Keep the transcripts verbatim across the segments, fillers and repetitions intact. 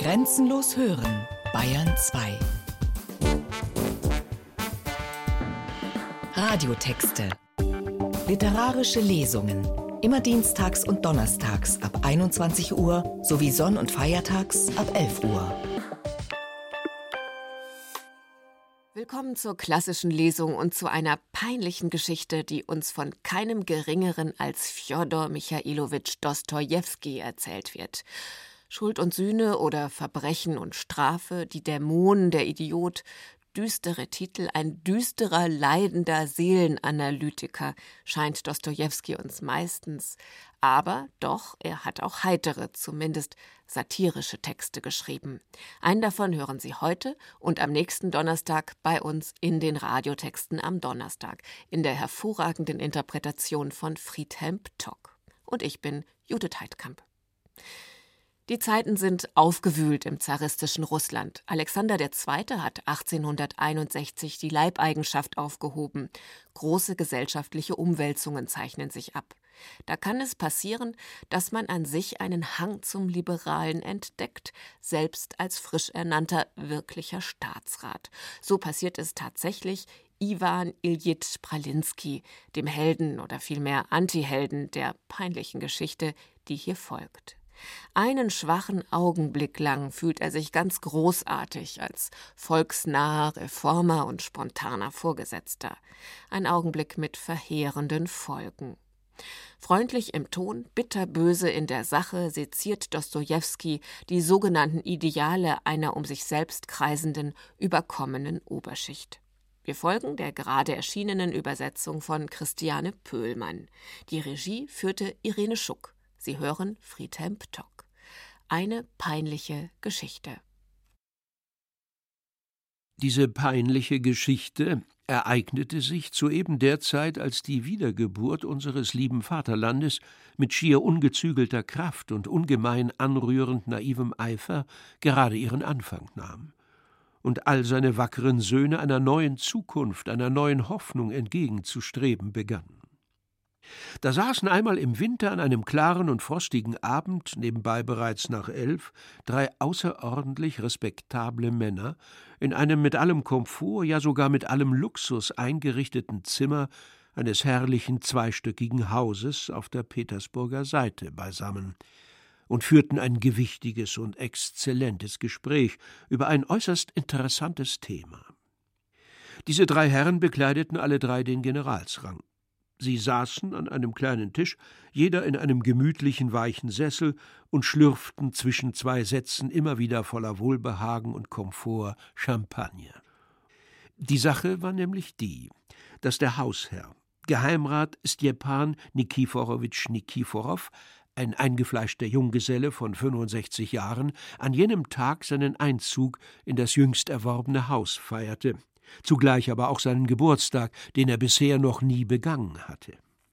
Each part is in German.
Grenzenlos hören, Bayern zwei. Radiotexte. Literarische Lesungen. Immer dienstags und donnerstags ab einundzwanzig Uhr sowie sonn- und feiertags ab elf Uhr. Willkommen zur klassischen Lesung und zu einer peinlichen Geschichte, die uns von keinem Geringeren als Fjodor Michailowitsch Dostojewski erzählt wird. Schuld und Sühne oder Verbrechen und Strafe, die Dämonen, der Idiot, düstere Titel, ein düsterer, leidender Seelenanalytiker scheint Dostojewski uns meistens. Aber doch, er hat auch heitere, zumindest satirische Texte geschrieben. Einen davon hören Sie heute und am nächsten Donnerstag bei uns in den Radiotexten am Donnerstag, in der hervorragenden Interpretation von Friedhelm Ptock. Und ich bin Judith Heidkamp. Die Zeiten sind aufgewühlt im zaristischen Russland. Alexander der Zweite hat achtzehnhunderteinundsechzig die Leibeigenschaft aufgehoben. Große gesellschaftliche Umwälzungen zeichnen sich ab. Da kann es passieren, dass man an sich einen Hang zum Liberalen entdeckt, selbst als frisch ernannter wirklicher Staatsrat. So passiert es tatsächlich Iwan Iljitsch Pralinski, dem Helden oder vielmehr Antihelden der peinlichen Geschichte, die hier folgt. Einen schwachen Augenblick lang fühlt er sich ganz großartig als volksnaher Reformer und spontaner Vorgesetzter. Ein Augenblick mit verheerenden Folgen. Freundlich im Ton, bitterböse in der Sache seziert Dostojewski die sogenannten Ideale einer um sich selbst kreisenden, überkommenen Oberschicht. Wir folgen der gerade erschienenen Übersetzung von Christiane Pöhlmann. Die Regie führte Irene Schuck. Sie hören Friedhelm Ptock. Eine peinliche Geschichte. Diese peinliche Geschichte ereignete sich zu eben der Zeit, als die Wiedergeburt unseres lieben Vaterlandes mit schier ungezügelter Kraft und ungemein anrührend naivem Eifer gerade ihren Anfang nahm und all seine wackeren Söhne einer neuen Zukunft, einer neuen Hoffnung entgegenzustreben begannen. Da saßen einmal im Winter an einem klaren und frostigen Abend, nebenbei bereits nach elf, drei außerordentlich respektable Männer in einem mit allem Komfort, ja sogar mit allem Luxus eingerichteten Zimmer eines herrlichen zweistöckigen Hauses auf der Petersburger Seite beisammen und führten ein gewichtiges und exzellentes Gespräch über ein äußerst interessantes Thema. Diese drei Herren bekleideten alle drei den Generalsrang. Sie saßen an einem kleinen Tisch, jeder in einem gemütlichen, weichen Sessel und schlürften zwischen zwei Sätzen immer wieder voller Wohlbehagen und Komfort Champagner. Die Sache war nämlich die, dass der Hausherr, Geheimrat Stjepan Nikiforowitsch Nikiforow, ein eingefleischter Junggeselle von fünfundsechzig Jahren, an jenem Tag seinen Einzug in das jüngst erworbene Haus feierte, zugleich aber auch seinen Geburtstag, den er bisher noch nie begangen hatte.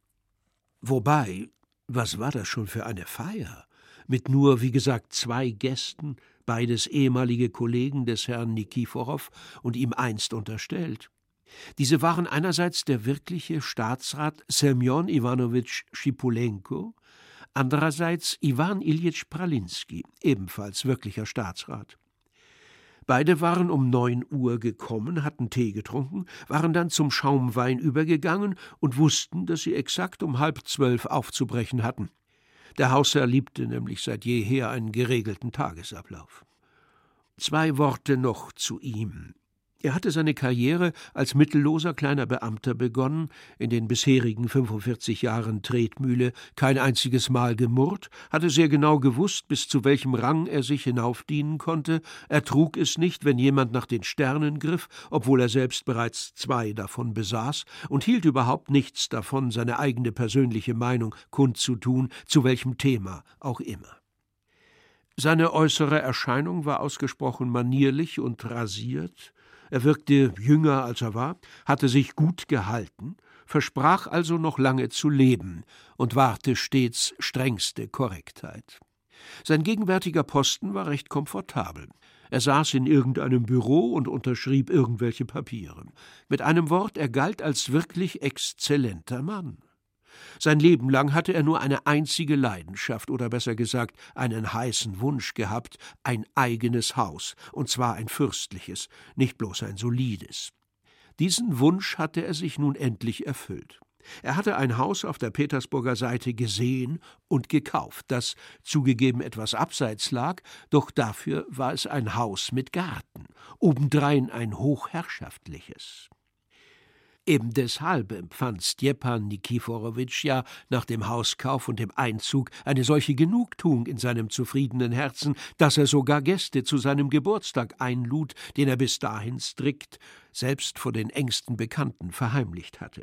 Wobei, was war das schon für eine Feier? Mit nur, wie gesagt, zwei Gästen, beides ehemalige Kollegen des Herrn Nikiforow und ihm einst unterstellt. Diese waren einerseits der wirkliche Staatsrat Semjon Iwanowitsch Schipulenko, andererseits Iwan Iljitsch Pralinski, ebenfalls wirklicher Staatsrat. Beide waren um neun Uhr gekommen, hatten Tee getrunken, waren dann zum Schaumwein übergegangen und wussten, dass sie exakt um halb zwölf aufzubrechen hatten. Der Hausherr liebte nämlich seit jeher einen geregelten Tagesablauf. Zwei Worte noch zu ihm. Er hatte seine Karriere als mittelloser kleiner Beamter begonnen, in den bisherigen fünfundvierzig Jahren Tretmühle kein einziges Mal gemurrt, hatte sehr genau gewusst, bis zu welchem Rang er sich hinaufdienen konnte, ertrug es nicht, wenn jemand nach den Sternen griff, obwohl er selbst bereits zwei davon besaß, und hielt überhaupt nichts davon, seine eigene persönliche Meinung kundzutun, zu welchem Thema auch immer. Seine äußere Erscheinung war ausgesprochen manierlich und rasiert. Er wirkte jünger, als er war, hatte sich gut gehalten, versprach also noch lange zu leben und wahrte stets strengste Korrektheit. Sein gegenwärtiger Posten war recht komfortabel. Er saß in irgendeinem Büro und unterschrieb irgendwelche Papiere. Mit einem Wort, er galt als wirklich exzellenter Mann. Sein Leben lang hatte er nur eine einzige Leidenschaft, oder besser gesagt einen heißen Wunsch gehabt, ein eigenes Haus, und zwar ein fürstliches, nicht bloß ein solides. Diesen Wunsch hatte er sich nun endlich erfüllt. Er hatte ein Haus auf der Petersburger Seite gesehen und gekauft, das zugegeben etwas abseits lag, doch dafür war es ein Haus mit Garten, obendrein ein hochherrschaftliches. Eben deshalb empfand Stjepan Nikiforowitsch ja nach dem Hauskauf und dem Einzug eine solche Genugtuung in seinem zufriedenen Herzen, dass er sogar Gäste zu seinem Geburtstag einlud, den er bis dahin strikt, selbst vor den engsten Bekannten, verheimlicht hatte.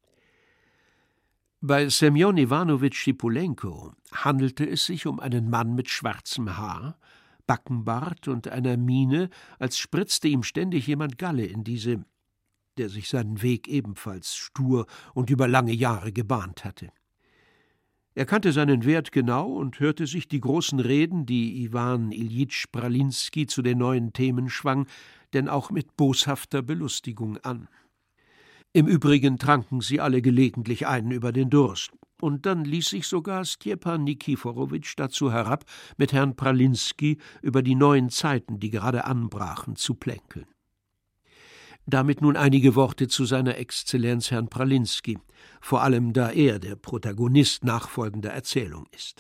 Bei Semjon Iwanowitsch Schipulenko handelte es sich um einen Mann mit schwarzem Haar, Backenbart und einer Miene, als spritzte ihm ständig jemand Galle in diese, der sich seinen Weg ebenfalls stur und über lange Jahre gebahnt hatte. Er kannte seinen Wert genau und hörte sich die großen Reden, die Iwan Iljitsch Pralinski zu den neuen Themen schwang, denn auch mit boshafter Belustigung an. Im Übrigen tranken sie alle gelegentlich einen über den Durst, und dann ließ sich sogar Stjepan Nikiforowitsch dazu herab, mit Herrn Pralinski über die neuen Zeiten, die gerade anbrachen, zu plänkeln. Damit nun einige Worte zu seiner Exzellenz Herrn Pralinski, vor allem da er der Protagonist nachfolgender Erzählung ist.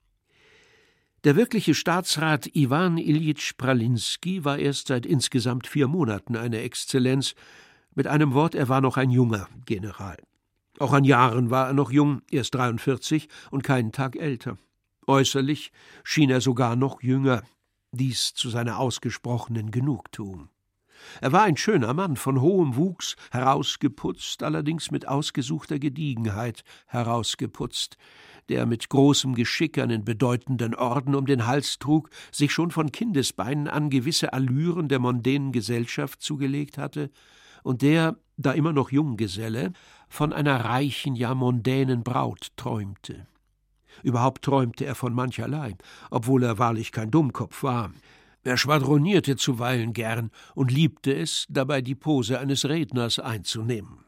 Der wirkliche Staatsrat Iwan Iljitsch Pralinski war erst seit insgesamt vier Monaten eine Exzellenz. Mit einem Wort, er war noch ein junger General. Auch an Jahren war er noch jung, erst dreiundvierzig und keinen Tag älter. Äußerlich schien er sogar noch jünger, dies zu seiner ausgesprochenen Genugtuung. Er war ein schöner Mann, von hohem Wuchs, herausgeputzt, allerdings mit ausgesuchter Gediegenheit herausgeputzt, der mit großem Geschick einen bedeutenden Orden um den Hals trug, sich schon von Kindesbeinen an gewisse Allüren der mondänen Gesellschaft zugelegt hatte, und der, da immer noch Junggeselle, von einer reichen, ja mondänen Braut träumte. Überhaupt träumte er von mancherlei, obwohl er wahrlich kein Dummkopf war. Er schwadronierte zuweilen gern und liebte es, dabei die Pose eines Redners einzunehmen.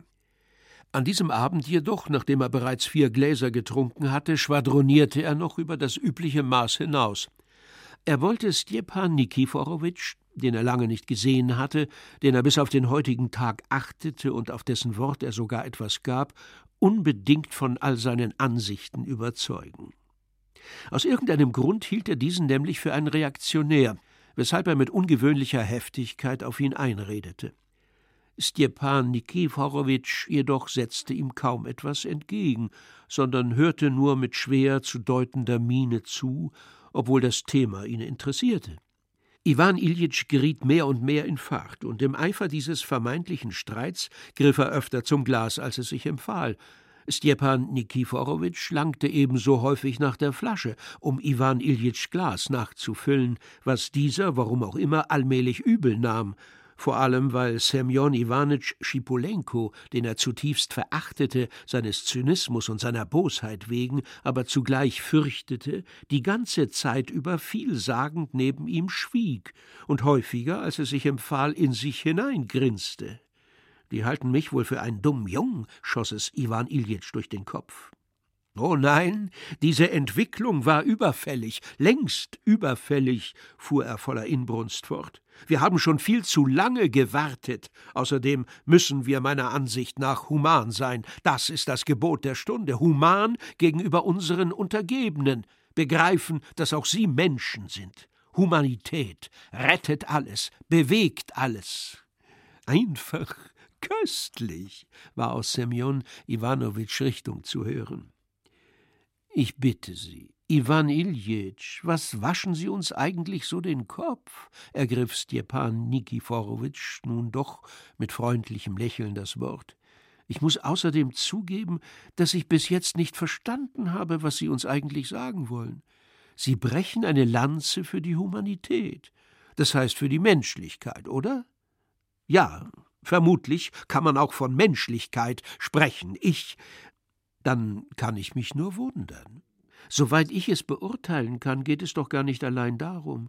An diesem Abend jedoch, nachdem er bereits vier Gläser getrunken hatte, schwadronierte er noch über das übliche Maß hinaus. Er wollte Stjepan Nikiforowitsch, den er lange nicht gesehen hatte, den er bis auf den heutigen Tag achtete und auf dessen Wort er sogar etwas gab, unbedingt von all seinen Ansichten überzeugen. Aus irgendeinem Grund hielt er diesen nämlich für einen Reaktionär, weshalb er mit ungewöhnlicher Heftigkeit auf ihn einredete. Stjepan Nikiforowitsch jedoch setzte ihm kaum etwas entgegen, sondern hörte nur mit schwer zu deutender Miene zu, obwohl das Thema ihn interessierte. Iwan Iljitsch geriet mehr und mehr in Fahrt, und im Eifer dieses vermeintlichen Streits griff er öfter zum Glas, als es sich empfahl. Stjepan Nikiforowitsch langte ebenso häufig nach der Flasche, um Iwan Iljitsch Glas nachzufüllen, was dieser, warum auch immer, allmählich übel nahm, vor allem weil Semjon Iwanitsch Schipulenko, den er zutiefst verachtete, seines Zynismus und seiner Bosheit wegen, aber zugleich fürchtete, die ganze Zeit über vielsagend neben ihm schwieg und häufiger, als es sich empfahl, in sich hineingrinste. »Die halten mich wohl für einen dummen Jungen«, schoss es Iwan Iljitsch durch den Kopf. »Oh nein, diese Entwicklung war überfällig, längst überfällig«, fuhr er voller Inbrunst fort. »Wir haben schon viel zu lange gewartet. Außerdem müssen wir meiner Ansicht nach human sein. Das ist das Gebot der Stunde. Human gegenüber unseren Untergebenen. Begreifen, dass auch sie Menschen sind. Humanität rettet alles, bewegt alles.« »Einfach köstlich«, war aus Semjon Iwanowitschs Richtung zu hören. »Ich bitte Sie, Iwan Iljitsch, was waschen Sie uns eigentlich so den Kopf?« ergriff Stjepan Nikiforowitsch nun doch mit freundlichem Lächeln das Wort. »Ich muss außerdem zugeben, dass ich bis jetzt nicht verstanden habe, was Sie uns eigentlich sagen wollen. Sie brechen eine Lanze für die Humanität, das heißt für die Menschlichkeit, oder?« »Ja, vermutlich kann man auch von Menschlichkeit sprechen. Ich... Dann kann ich mich nur wundern. Soweit ich es beurteilen kann, geht es doch gar nicht allein darum.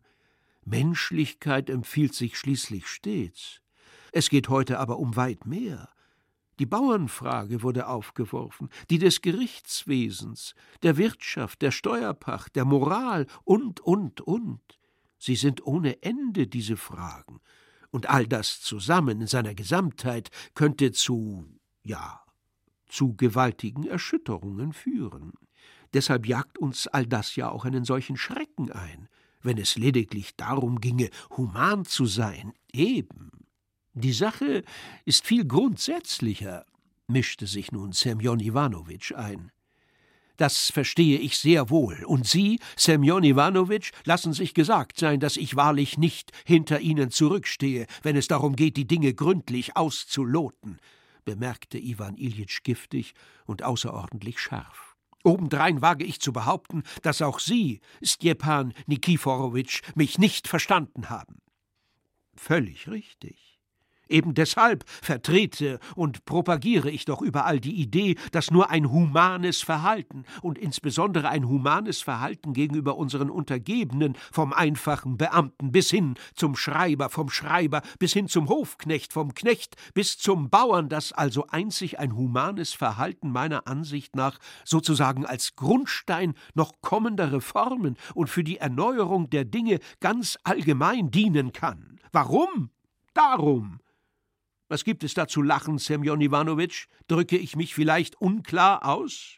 Menschlichkeit empfiehlt sich schließlich stets. Es geht heute aber um weit mehr. Die Bauernfrage wurde aufgeworfen, die des Gerichtswesens, der Wirtschaft, der Steuerpacht, der Moral und, und, und. Sie sind ohne Ende, diese Fragen. Und all das zusammen in seiner Gesamtheit könnte zu, ja, zu gewaltigen Erschütterungen führen. Deshalb jagt uns all das ja auch einen solchen Schrecken ein, wenn es lediglich darum ginge, human zu sein, eben. Die Sache ist viel grundsätzlicher, mischte sich nun Semjon Iwanowitsch ein. Das verstehe ich sehr wohl. Und Sie, Semjon Iwanowitsch, lassen sich gesagt sein, dass ich wahrlich nicht hinter Ihnen zurückstehe, wenn es darum geht, die Dinge gründlich auszuloten, bemerkte Iwan Iljitsch giftig und außerordentlich scharf. Obendrein wage ich zu behaupten, dass auch Sie, Stjepan Nikiforowitsch, mich nicht verstanden haben. Völlig richtig. Eben deshalb vertrete und propagiere ich doch überall die Idee, dass nur ein humanes Verhalten und insbesondere ein humanes Verhalten gegenüber unseren Untergebenen, vom einfachen Beamten bis hin zum Schreiber, vom Schreiber bis hin zum Hofknecht, vom Knecht bis zum Bauern, dass also einzig ein humanes Verhalten meiner Ansicht nach sozusagen als Grundstein noch kommender Reformen und für die Erneuerung der Dinge ganz allgemein dienen kann. Warum? Darum. Was gibt es da zu lachen, Semjon Iwanowitsch? Drücke ich mich vielleicht unklar aus?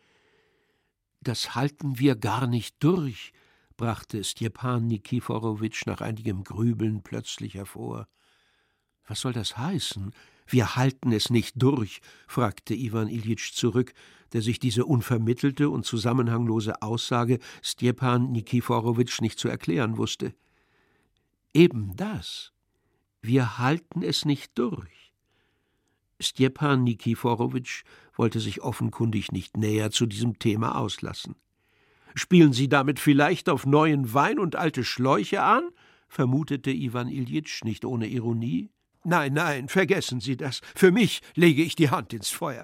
Das halten wir gar nicht durch, brachte Stjepan Nikiforowitsch nach einigem Grübeln plötzlich hervor. Was soll das heißen? Wir halten es nicht durch, fragte Iwan Iljitsch zurück, der sich diese unvermittelte und zusammenhanglose Aussage Stjepan Nikiforowitsch nicht zu erklären wusste. Eben das. Wir halten es nicht durch. Stjepan Nikiforowitsch wollte sich offenkundig nicht näher zu diesem Thema auslassen. »Spielen Sie damit vielleicht auf neuen Wein und alte Schläuche an?« vermutete Iwan Iljitsch nicht ohne Ironie. »Nein, nein, vergessen Sie das. Für mich lege ich die Hand ins Feuer.«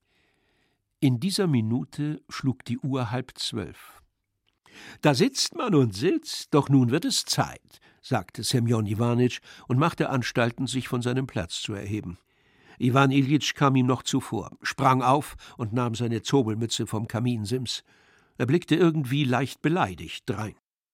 In dieser Minute schlug die Uhr halb zwölf. »Da sitzt man und sitzt, doch nun wird es Zeit«, sagte Semjon Iwanitsch und machte Anstalten, sich von seinem Platz zu erheben. Iwan Iljitsch kam ihm noch zuvor, sprang auf und nahm seine Zobelmütze vom Kaminsims. Er blickte irgendwie leicht beleidigt drein.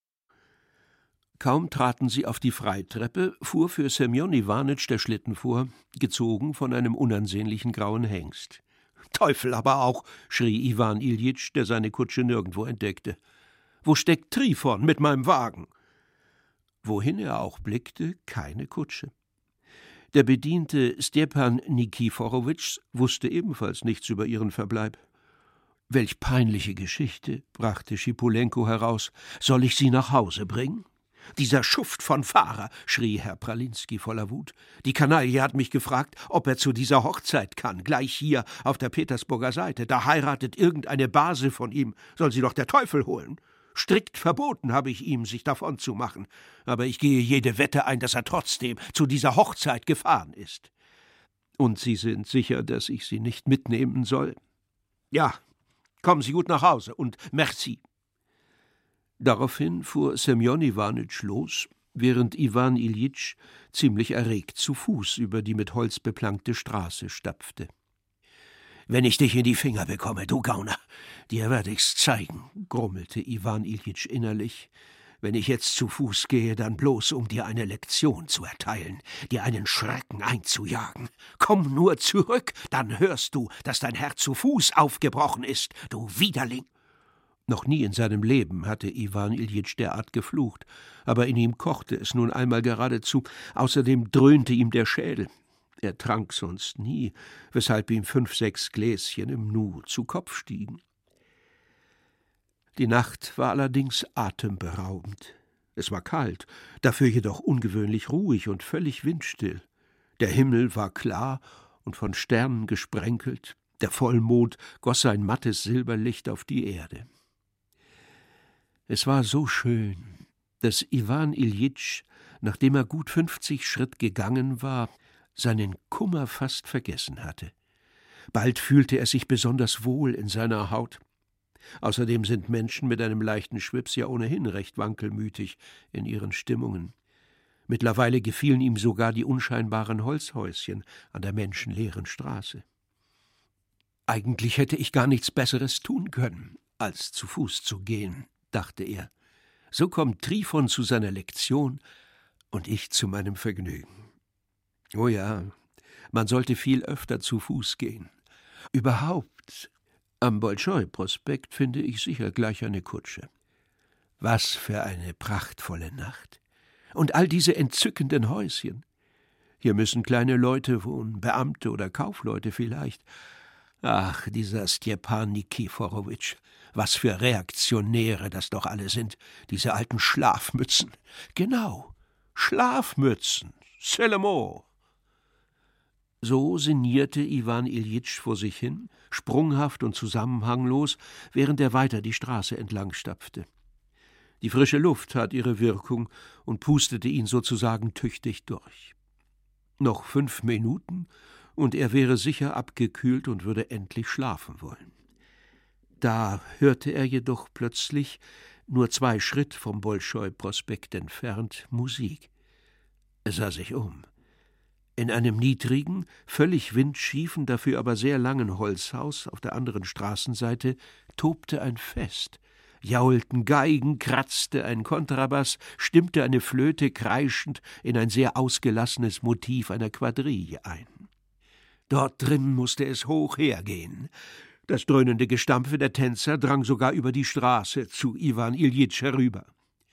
Kaum traten sie auf die Freitreppe, fuhr für Semjon Iwanitsch der Schlitten vor, gezogen von einem unansehnlichen grauen Hengst. »Teufel aber auch«, schrie Iwan Iljitsch, der seine Kutsche nirgendwo entdeckte. »Wo steckt Trifon mit meinem Wagen?« Wohin er auch blickte, keine Kutsche. Der Bediente Stjepan Nikiforowitsch wusste ebenfalls nichts über ihren Verbleib. »Welch peinliche Geschichte«, brachte Schipulenko heraus. »Soll ich Sie nach Hause bringen?« »Dieser Schuft von Fahrer«, schrie Herr Pralinski voller Wut. »Die Kanaille hat mich gefragt, ob er zu dieser Hochzeit kann, gleich hier auf der Petersburger Seite. Da heiratet irgendeine Base von ihm, soll sie doch der Teufel holen. Strikt verboten habe ich ihm, sich davon zu machen, aber ich gehe jede Wette ein, dass er trotzdem zu dieser Hochzeit gefahren ist.« »Und Sie sind sicher, dass ich Sie nicht mitnehmen soll?« »Ja, kommen Sie gut nach Hause und merci.« Daraufhin fuhr Semjon Iwanitsch los, während Iwan Iljitsch ziemlich erregt zu Fuß über die mit Holz beplankte Straße stapfte. »Wenn ich dich in die Finger bekomme, du Gauner, dir werde ich's zeigen«, grummelte Iwan Iljitsch innerlich. »Wenn ich jetzt zu Fuß gehe, dann bloß, um dir eine Lektion zu erteilen, dir einen Schrecken einzujagen. Komm nur zurück, dann hörst du, dass dein Herr zu Fuß aufgebrochen ist, du Widerling.« Noch nie in seinem Leben hatte Iwan Iljitsch derart geflucht, aber in ihm kochte es nun einmal geradezu, außerdem dröhnte ihm der Schädel. Er trank sonst nie, weshalb ihm fünf, sechs Gläschen im Nu zu Kopf stiegen. Die Nacht war allerdings atemberaubend. Es war kalt, dafür jedoch ungewöhnlich ruhig und völlig windstill. Der Himmel war klar und von Sternen gesprenkelt, der Vollmond goss sein mattes Silberlicht auf die Erde. Es war so schön, dass Iwan Iljitsch, nachdem er gut fünfzig Schritt gegangen war, seinen Kummer fast vergessen hatte. Bald fühlte er sich besonders wohl in seiner Haut. Außerdem sind Menschen mit einem leichten Schwips ja ohnehin recht wankelmütig in ihren Stimmungen. Mittlerweile gefielen ihm sogar die unscheinbaren Holzhäuschen an der menschenleeren Straße. Eigentlich hätte ich gar nichts Besseres tun können, als zu Fuß zu gehen, dachte er. So kommt Trifon zu seiner Lektion und ich zu meinem Vergnügen. Oh ja, man sollte viel öfter zu Fuß gehen. Überhaupt, am Bolschoi-Prospekt finde ich sicher gleich eine Kutsche. Was für eine prachtvolle Nacht. Und all diese entzückenden Häuschen. Hier müssen kleine Leute wohnen, Beamte oder Kaufleute vielleicht. Ach, dieser Stjepan Nikiforowitsch, was für Reaktionäre das doch alle sind, diese alten Schlafmützen. Genau, Schlafmützen, c'est le mot. So sinnierte Iwan Iljitsch vor sich hin, sprunghaft und zusammenhanglos, während er weiter die Straße entlang stapfte. Die frische Luft tat ihre Wirkung und pustete ihn sozusagen tüchtig durch. Noch fünf Minuten, und er wäre sicher abgekühlt und würde endlich schlafen wollen. Da hörte er jedoch plötzlich, nur zwei Schritt vom Bolschoi-Prospekt entfernt, Musik. Er sah sich um. In einem niedrigen, völlig windschiefen, dafür aber sehr langen Holzhaus auf der anderen Straßenseite tobte ein Fest. Jaulten Geigen, kratzte ein Kontrabass, stimmte eine Flöte kreischend in ein sehr ausgelassenes Motiv einer Quadrille ein. Dort drin musste es hoch hergehen. Das dröhnende Gestampfe der Tänzer drang sogar über die Straße zu Iwan Iljitsch herüber.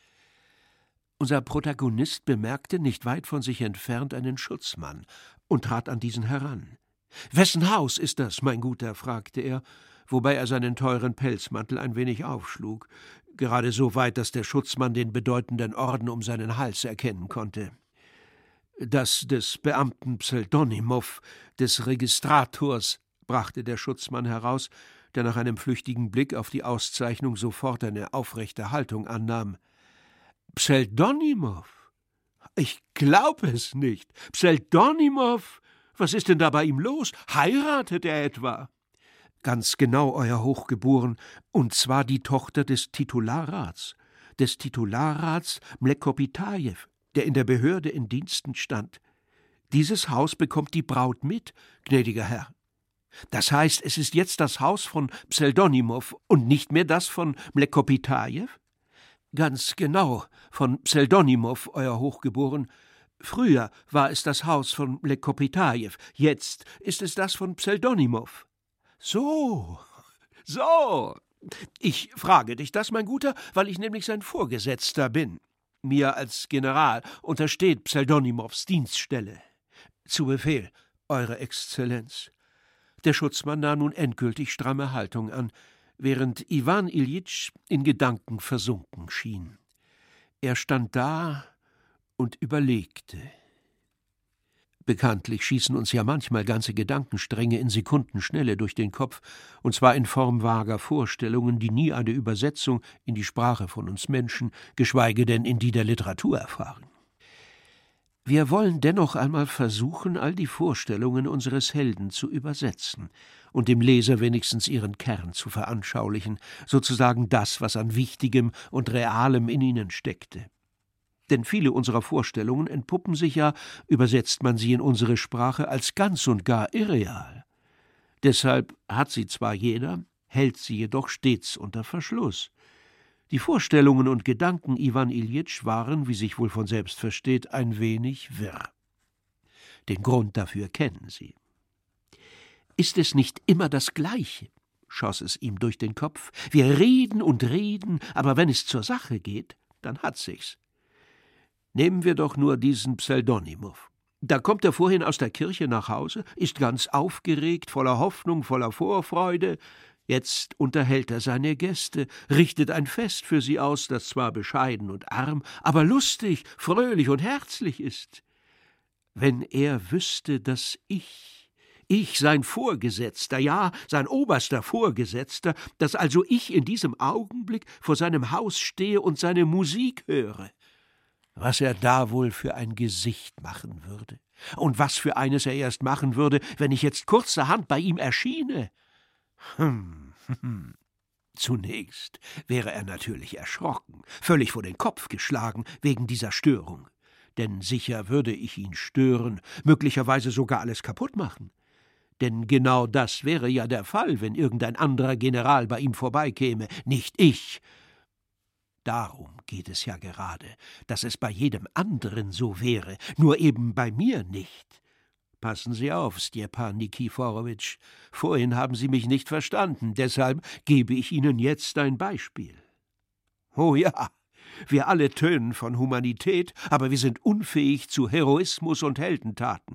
Unser Protagonist bemerkte nicht weit von sich entfernt einen Schutzmann und trat an diesen heran. »Wessen Haus ist das, mein Guter?« fragte er, wobei er seinen teuren Pelzmantel ein wenig aufschlug, gerade so weit, dass der Schutzmann den bedeutenden Orden um seinen Hals erkennen konnte. »Das des Beamten Pseldonimow, des Registrators«, brachte der Schutzmann heraus, der nach einem flüchtigen Blick auf die Auszeichnung sofort eine aufrechte Haltung annahm. »Pseldonimow? Ich glaube es nicht. Pseldonimow? Was ist denn da bei ihm los? Heiratet er etwa?« »Ganz genau, Euer Hochgeboren, und zwar die Tochter des Titularrats, des Titularrats Mlekopitajew, der in der Behörde in Diensten stand. Dieses Haus bekommt die Braut mit, gnädiger Herr. Das heißt, es ist jetzt das Haus von Pseldonimow und nicht mehr das von Mlekopitajew?« »Ganz genau, von Pseldonimow, Euer Hochgeboren. Früher war es das Haus von Mlekopitajew, jetzt ist es das von Pseldonimow.« »So, so. Ich frage dich das, mein Guter, weil ich nämlich sein Vorgesetzter bin. Mir als General untersteht Pseldonimows Dienststelle. Zu Befehl, Eure Exzellenz.« Der Schutzmann nahm nun endgültig stramme Haltung an, während Iwan Iljitsch in Gedanken versunken schien. Er stand da und überlegte. Bekanntlich schießen uns ja manchmal ganze Gedankenstränge in Sekundenschnelle durch den Kopf, und zwar in Form vager Vorstellungen, die nie eine Übersetzung in die Sprache von uns Menschen, geschweige denn in die der Literatur erfahren. Wir wollen dennoch einmal versuchen, all die Vorstellungen unseres Helden zu übersetzen und dem Leser wenigstens ihren Kern zu veranschaulichen, sozusagen das, was an Wichtigem und Realem in ihnen steckte. Denn viele unserer Vorstellungen entpuppen sich ja, übersetzt man sie in unsere Sprache, als ganz und gar irreal. Deshalb hat sie zwar jeder, hält sie jedoch stets unter Verschluss. Die Vorstellungen und Gedanken Iwan Iljitsch waren, wie sich wohl von selbst versteht, ein wenig wirr. Den Grund dafür kennen Sie. Ist es nicht immer das Gleiche? Schoss es ihm durch den Kopf. Wir reden und reden, aber wenn es zur Sache geht, dann hat sich's. Nehmen wir doch nur diesen Pseldonimow. Da kommt er vorhin aus der Kirche nach Hause, ist ganz aufgeregt, voller Hoffnung, voller Vorfreude. Jetzt unterhält er seine Gäste, richtet ein Fest für sie aus, das zwar bescheiden und arm, aber lustig, fröhlich und herzlich ist. Wenn er wüsste, dass ich, ich, sein Vorgesetzter, ja, sein oberster Vorgesetzter, dass also ich in diesem Augenblick vor seinem Haus stehe und seine Musik höre, was er da wohl für ein Gesicht machen würde. Und was für eines er erst machen würde, wenn ich jetzt kurzerhand bei ihm erschiene. Hm, hm. Zunächst wäre er natürlich erschrocken, völlig vor den Kopf geschlagen wegen dieser Störung. denn sicher würde ich ihn stören, möglicherweise sogar alles kaputt machen. Denn genau das wäre ja der Fall, wenn irgendein anderer General bei ihm vorbeikäme, nicht ich. Darum geht es ja gerade, dass es bei jedem anderen so wäre, nur eben bei mir nicht. Passen Sie auf, Stjepan Nikiforowitsch, vorhin haben Sie mich nicht verstanden, deshalb gebe ich Ihnen jetzt ein Beispiel. Oh ja, wir alle tönen von Humanität, aber wir sind unfähig zu Heroismus und Heldentaten.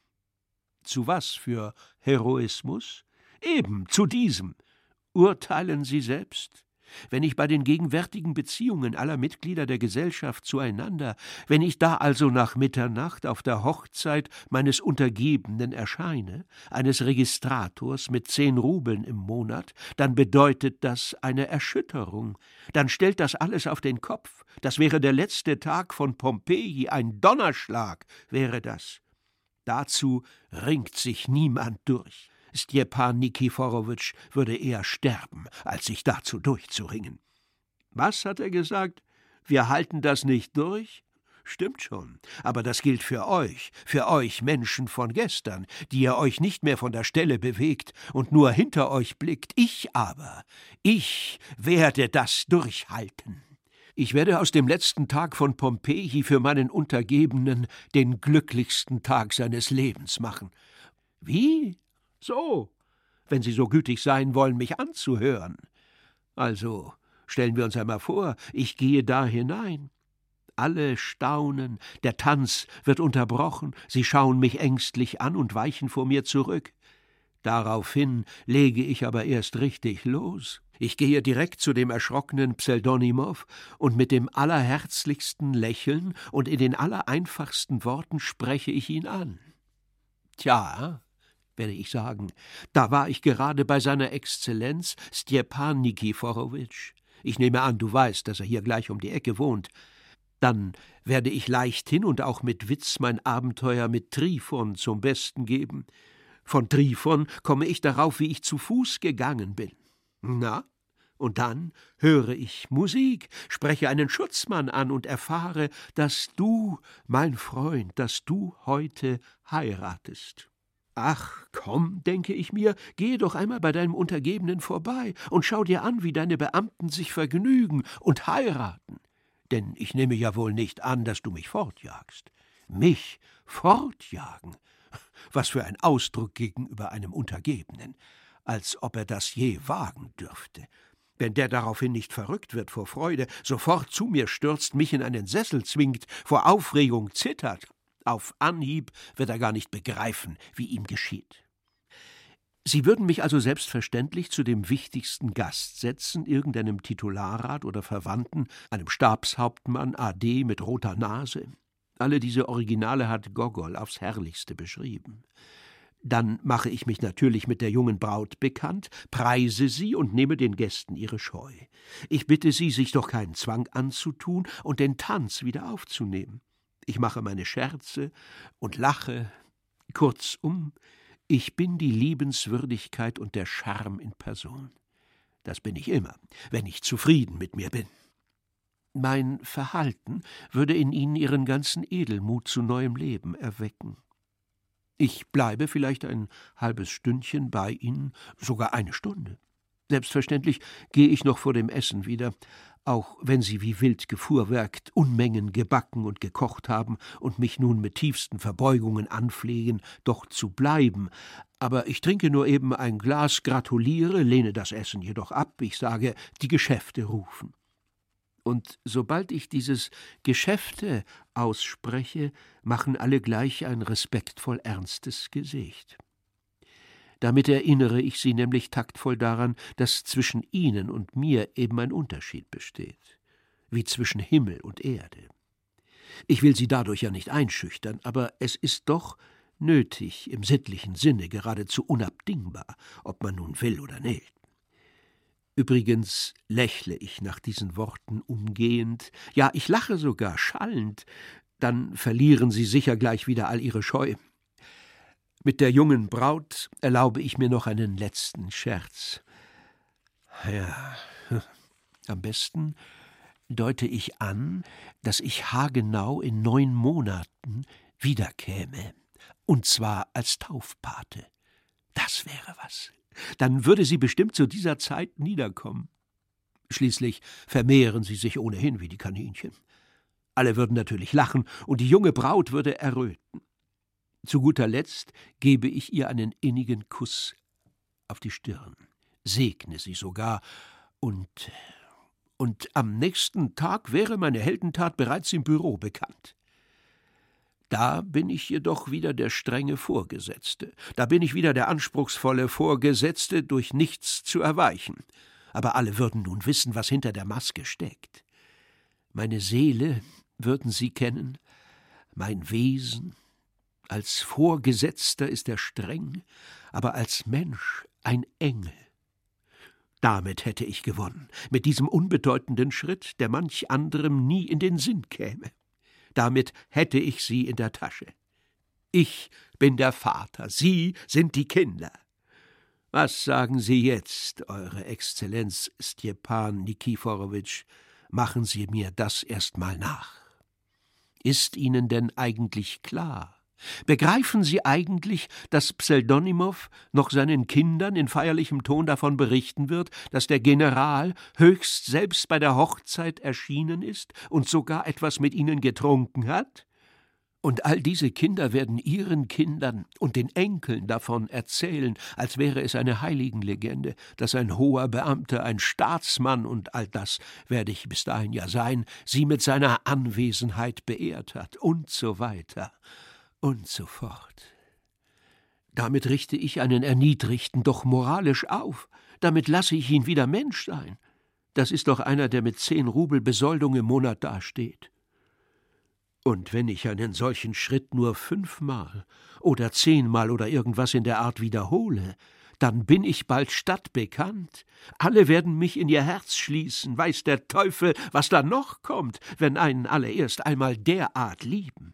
Zu was für Heroismus? Eben zu diesem. Urteilen Sie selbst. Wenn ich bei den gegenwärtigen Beziehungen aller Mitglieder der Gesellschaft zueinander, wenn ich da also nach Mitternacht auf der Hochzeit meines Untergebenen erscheine, eines Registrators mit zehn Rubeln im Monat, dann bedeutet das eine Erschütterung. Dann stellt das alles auf den Kopf. Das wäre der letzte Tag von Pompeji, ein Donnerschlag wäre das. Dazu ringt sich niemand durch. Stjepan Nikiforowitsch würde eher sterben, als sich dazu durchzuringen. Was hat er gesagt? Wir halten das nicht durch? Stimmt schon, aber das gilt für euch, für euch Menschen von gestern, die ihr euch nicht mehr von der Stelle bewegt und nur hinter euch blickt. Ich aber, ich werde das durchhalten. Ich werde aus dem letzten Tag von Pompeji für meinen Untergebenen den glücklichsten Tag seines Lebens machen. Wie? So, wenn Sie so gütig sein wollen, mich anzuhören. Also, stellen wir uns einmal vor, ich gehe da hinein. Alle staunen, der Tanz wird unterbrochen, sie schauen mich ängstlich an und weichen vor mir zurück. Daraufhin lege ich aber erst richtig los. Ich gehe direkt zu dem erschrockenen Pseldonimow und mit dem allerherzlichsten Lächeln und in den allereinfachsten Worten spreche ich ihn an. Tja, werde ich sagen, da war ich gerade bei seiner Exzellenz Stjepan Nikiforowitsch. Ich nehme an, du weißt, dass er hier gleich um die Ecke wohnt. Dann werde ich leichthin und auch mit Witz mein Abenteuer mit Trifon zum Besten geben. Von Trifon komme ich darauf, wie ich zu Fuß gegangen bin. Na, und dann höre ich Musik, spreche einen Schutzmann an und erfahre, dass du, mein Freund, dass du heute heiratest. Ach, komm, denke ich mir, gehe doch einmal bei deinem Untergebenen vorbei und schau dir an, wie deine Beamten sich vergnügen und heiraten. Denn ich nehme ja wohl nicht an, dass du mich fortjagst. Mich fortjagen? Was für ein Ausdruck gegenüber einem Untergebenen. Als ob er das je wagen dürfte. Wenn der daraufhin nicht verrückt wird vor Freude, sofort zu mir stürzt, mich in einen Sessel zwingt, vor Aufregung zittert. Auf Anhieb wird er gar nicht begreifen, wie ihm geschieht. Sie würden mich also selbstverständlich zu dem wichtigsten Gast setzen, irgendeinem Titularrat oder Verwandten, einem Stabshauptmann A D mit roter Nase. Alle diese Originale hat Gogol aufs Herrlichste beschrieben. Dann mache ich mich natürlich mit der jungen Braut bekannt, preise sie und nehme den Gästen ihre Scheu. Ich bitte sie, sich doch keinen Zwang anzutun und den Tanz wieder aufzunehmen. Ich mache meine Scherze und lache. Kurzum, ich bin die Liebenswürdigkeit und der Charme in Person. Das bin ich immer, wenn ich zufrieden mit mir bin. Mein Verhalten würde in Ihnen Ihren ganzen Edelmut zu neuem Leben erwecken. Ich bleibe vielleicht ein halbes Stündchen bei Ihnen, sogar eine Stunde. Selbstverständlich gehe ich noch vor dem Essen wieder, auch wenn Sie wie wild gefuhrwerkt Unmengen gebacken und gekocht haben und mich nun mit tiefsten Verbeugungen anflehen, doch zu bleiben. Aber ich trinke nur eben ein Glas, gratuliere, lehne das Essen jedoch ab, ich sage, die Geschäfte rufen. Und sobald ich dieses Geschäfte ausspreche, machen alle gleich ein respektvoll ernstes Gesicht. Damit erinnere ich sie nämlich taktvoll daran, dass zwischen ihnen und mir eben ein Unterschied besteht, wie zwischen Himmel und Erde. Ich will sie dadurch ja nicht einschüchtern, aber es ist doch nötig, im sittlichen Sinne geradezu unabdingbar, ob man nun will oder nicht. Übrigens lächle ich nach diesen Worten umgehend, ja, ich lache sogar schallend, dann verlieren sie sicher gleich wieder all ihre Scheu. Mit der jungen Braut erlaube ich mir noch einen letzten Scherz. Ja, am besten deute ich an, dass ich haargenau in neun Monaten wiederkäme, und zwar als Taufpate. Das wäre was. Dann würde sie bestimmt zu dieser Zeit niederkommen. Schließlich vermehren sie sich ohnehin wie die Kaninchen. Alle würden natürlich lachen, und die junge Braut würde erröten. Zu guter Letzt gebe ich ihr einen innigen Kuss auf die Stirn, segne sie sogar, und, und am nächsten Tag wäre meine Heldentat bereits im Büro bekannt. Da bin ich jedoch wieder der strenge Vorgesetzte, da bin ich wieder der anspruchsvolle Vorgesetzte, durch nichts zu erweichen. Aber alle würden nun wissen, was hinter der Maske steckt. Meine Seele würden sie kennen, mein Wesen. Als Vorgesetzter ist er streng, aber als Mensch ein Engel. Damit hätte ich gewonnen, mit diesem unbedeutenden Schritt, der manch anderem nie in den Sinn käme. Damit hätte ich sie in der Tasche. Ich bin der Vater, Sie sind die Kinder. Was sagen Sie jetzt, Eure Exzellenz Stjepan Nikiforowitsch? Machen Sie mir das erst mal nach. Ist Ihnen denn eigentlich klar? Begreifen Sie eigentlich, dass Pseldonimow noch seinen Kindern in feierlichem Ton davon berichten wird, dass der General höchst selbst bei der Hochzeit erschienen ist und sogar etwas mit ihnen getrunken hat? Und all diese Kinder werden ihren Kindern und den Enkeln davon erzählen, als wäre es eine Heiligenlegende, dass ein hoher Beamter, ein Staatsmann, und all das werde ich bis dahin ja sein, sie mit seiner Anwesenheit beehrt hat, und so weiter und so fort. Damit richte ich einen Erniedrigten doch moralisch auf, damit lasse ich ihn wieder Mensch sein. Das ist doch einer, der mit zehn Rubel Besoldung im Monat dasteht. Und wenn ich einen solchen Schritt nur fünfmal oder zehnmal oder irgendwas in der Art wiederhole, dann bin ich bald stadtbekannt. Alle werden mich in ihr Herz schließen. Weiß der Teufel, was da noch kommt, wenn einen alle erst einmal derart lieben.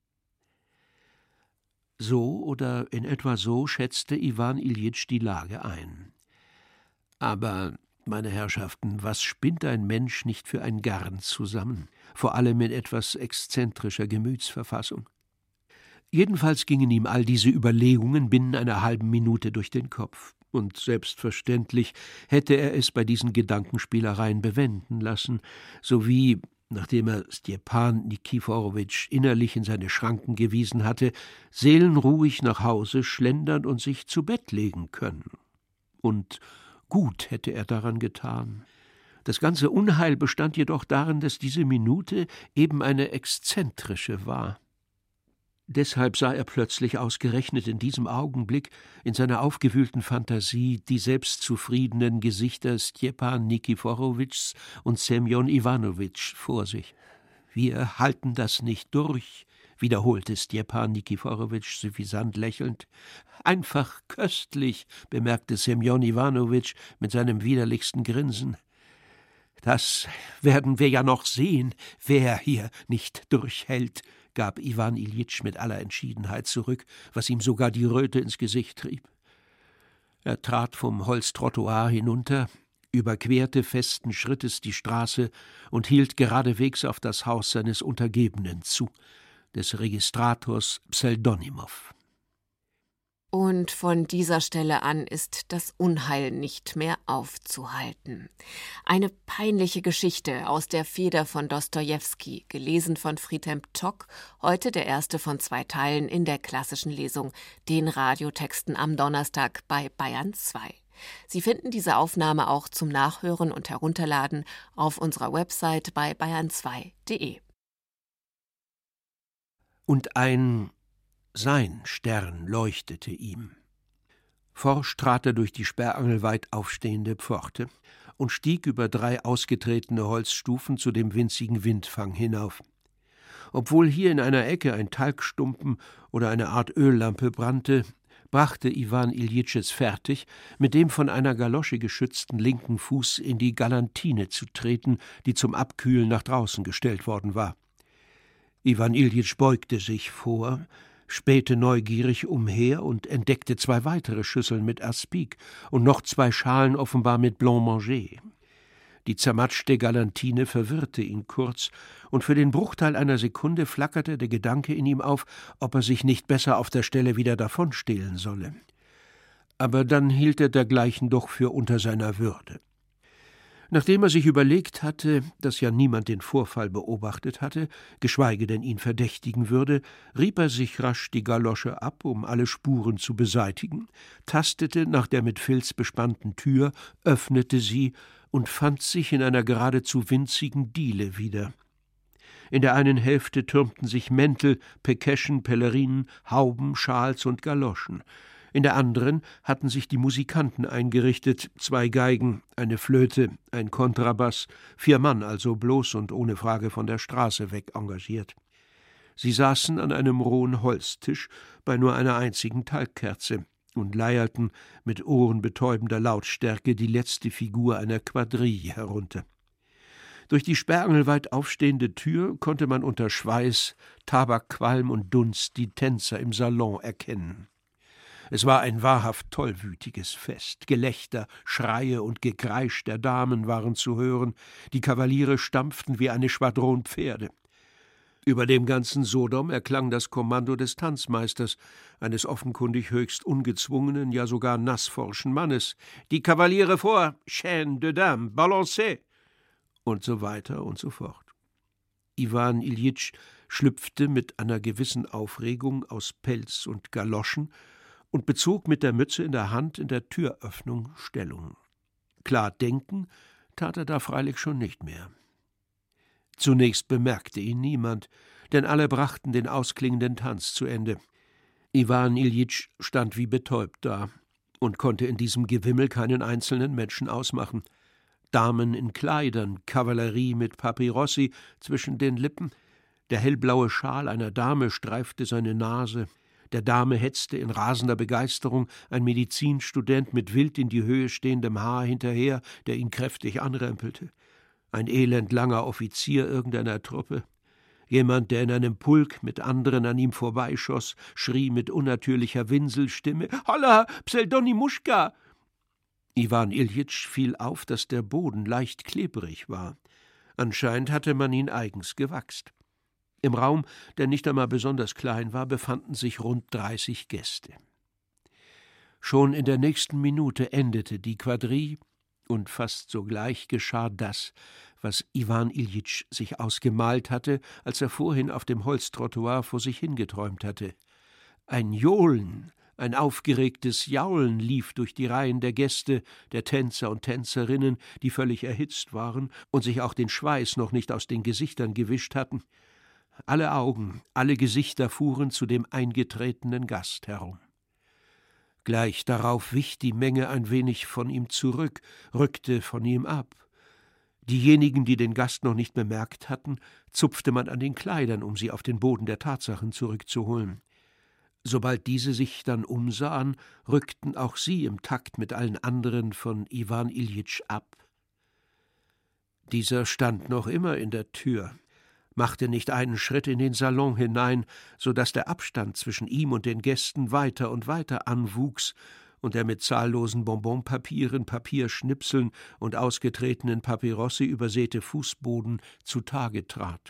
So oder in etwa so schätzte Iwan Iljitsch die Lage ein. Aber, meine Herrschaften, was spinnt ein Mensch nicht für ein Garn zusammen, vor allem in etwas exzentrischer Gemütsverfassung? Jedenfalls gingen ihm all diese Überlegungen binnen einer halben Minute durch den Kopf, und selbstverständlich hätte er es bei diesen Gedankenspielereien bewenden lassen, sowie, nachdem er Stjepan Nikiforowitsch innerlich in seine Schranken gewiesen hatte, seelenruhig nach Hause schlendern und sich zu Bett legen können. Und gut hätte er daran getan. Das ganze Unheil bestand jedoch darin, dass diese Minute eben eine exzentrische war. Deshalb sah er plötzlich ausgerechnet in diesem Augenblick in seiner aufgewühlten Fantasie die selbstzufriedenen Gesichter Stjepan Nikiforowitschs und Semjon Iwanowitsch vor sich. »Wir halten das nicht durch«, wiederholte Stjepan Nikiforowitsch suffisant lächelnd. »Einfach köstlich«, bemerkte Semjon Iwanowitsch mit seinem widerlichsten Grinsen. »Das werden wir ja noch sehen, wer hier nicht durchhält«, gab Iwan Iljitsch mit aller Entschiedenheit zurück, was ihm sogar die Röte ins Gesicht trieb. Er trat vom Holztrottoir hinunter, überquerte festen Schrittes die Straße und hielt geradewegs auf das Haus seines Untergebenen zu, des Registrators Pseldonimow. Und von dieser Stelle an ist das Unheil nicht mehr aufzuhalten. Eine peinliche Geschichte aus der Feder von Dostojewski, gelesen von Friedhelm Tock, heute der erste von zwei Teilen in der klassischen Lesung, den Radiotexten am Donnerstag bei Bayern zwei. Sie finden diese Aufnahme auch zum Nachhören und Herunterladen auf unserer Website bei bayern zwei punkt de. Und ein Sein Stern leuchtete ihm. Forsch trat er durch die sperrangelweit aufstehende Pforte und stieg über drei ausgetretene Holzstufen zu dem winzigen Windfang hinauf. Obwohl hier in einer Ecke ein Talgstumpen oder eine Art Öllampe brannte, brachte Iwan Iljitsch es fertig, mit dem von einer Galosche geschützten linken Fuß in die Galantine zu treten, die zum Abkühlen nach draußen gestellt worden war. Iwan Iljitsch beugte sich vor, spähte neugierig umher und entdeckte zwei weitere Schüsseln mit Aspic und noch zwei Schalen offenbar mit Blanc Manger. Die zermatschte Galantine verwirrte ihn kurz, und für den Bruchteil einer Sekunde flackerte der Gedanke in ihm auf, ob er sich nicht besser auf der Stelle wieder davonstehlen solle. Aber dann hielt er dergleichen doch für unter seiner Würde. Nachdem er sich überlegt hatte, dass ja niemand den Vorfall beobachtet hatte, geschweige denn ihn verdächtigen würde, rieb er sich rasch die Galosche ab, um alle Spuren zu beseitigen, tastete nach der mit Filz bespannten Tür, öffnete sie und fand sich in einer geradezu winzigen Diele wieder. In der einen Hälfte türmten sich Mäntel, Pekeschen, Pelerinen, Hauben, Schals und Galoschen. In der anderen hatten sich die Musikanten eingerichtet, zwei Geigen, eine Flöte, ein Kontrabass, vier Mann also bloß und ohne Frage von der Straße weg engagiert. Sie saßen an einem rohen Holztisch bei nur einer einzigen Talgkerze und leierten mit ohrenbetäubender Lautstärke die letzte Figur einer Quadrille herunter. Durch die sperrangelweit aufstehende Tür konnte man unter Schweiß, Tabakqualm und Dunst die Tänzer im Salon erkennen. Es war ein wahrhaft tollwütiges Fest. Gelächter, Schreie und Gekreisch der Damen waren zu hören, die Kavaliere stampften wie eine Schwadron Pferde. Über dem ganzen Sodom erklang das Kommando des Tanzmeisters, eines offenkundig höchst ungezwungenen, ja sogar nassforschen Mannes. »Die Kavaliere vor! Chaîne de Dame! Balancez!« und so weiter und so fort. Iwan Iljitsch schlüpfte mit einer gewissen Aufregung aus Pelz und Galoschen und bezog mit der Mütze in der Hand in der Türöffnung Stellung. Klar denken tat er da freilich schon nicht mehr. Zunächst bemerkte ihn niemand, denn alle brachten den ausklingenden Tanz zu Ende. Iwan Iljitsch stand wie betäubt da und konnte in diesem Gewimmel keinen einzelnen Menschen ausmachen. Damen in Kleidern, Kavallerie mit Papyrossi zwischen den Lippen, der hellblaue Schal einer Dame streifte seine Nase, der Dame hetzte in rasender Begeisterung ein Medizinstudent mit wild in die Höhe stehendem Haar hinterher, der ihn kräftig anrempelte. Ein elendlanger Offizier irgendeiner Truppe. Jemand, der in einem Pulk mit anderen an ihm vorbeischoss, schrie mit unnatürlicher Winselstimme: »Holla, Pseldonimuschka!« Iwan Iljitsch fiel auf, dass der Boden leicht klebrig war. Anscheinend hatte man ihn eigens gewachst. Im Raum, der nicht einmal besonders klein war, befanden sich rund dreißig Gäste. Schon in der nächsten Minute endete die Quadrille, und fast sogleich geschah das, was Iwan Iljitsch sich ausgemalt hatte, als er vorhin auf dem Holztrottoir vor sich hingeträumt hatte. Ein Johlen, ein aufgeregtes Jaulen lief durch die Reihen der Gäste, der Tänzer und Tänzerinnen, die völlig erhitzt waren und sich auch den Schweiß noch nicht aus den Gesichtern gewischt hatten. Alle Augen, alle Gesichter fuhren zu dem eingetretenen Gast herum. Gleich darauf wich die Menge ein wenig von ihm zurück, rückte von ihm ab. Diejenigen, die den Gast noch nicht bemerkt hatten, zupfte man an den Kleidern, um sie auf den Boden der Tatsachen zurückzuholen. Sobald diese sich dann umsahen, rückten auch sie im Takt mit allen anderen von Iwan Iljitsch ab. Dieser stand noch immer in der Tür, machte nicht einen Schritt in den Salon hinein, so daß der Abstand zwischen ihm und den Gästen weiter und weiter anwuchs und er mit zahllosen Bonbonpapieren, Papierschnipseln und ausgetretenen Papyrossi übersäte Fußboden zutage trat.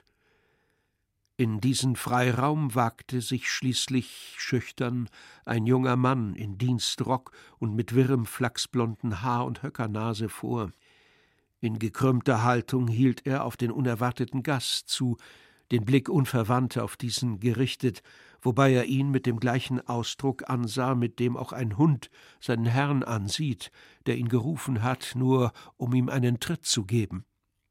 In diesen Freiraum wagte sich schließlich schüchtern ein junger Mann in Dienstrock und mit wirrem flachsblonden Haar und Höckernase vor. In gekrümmter Haltung hielt er auf den unerwarteten Gast zu, den Blick unverwandt auf diesen gerichtet, wobei er ihn mit dem gleichen Ausdruck ansah, mit dem auch ein Hund seinen Herrn ansieht, der ihn gerufen hat, nur um ihm einen Tritt zu geben.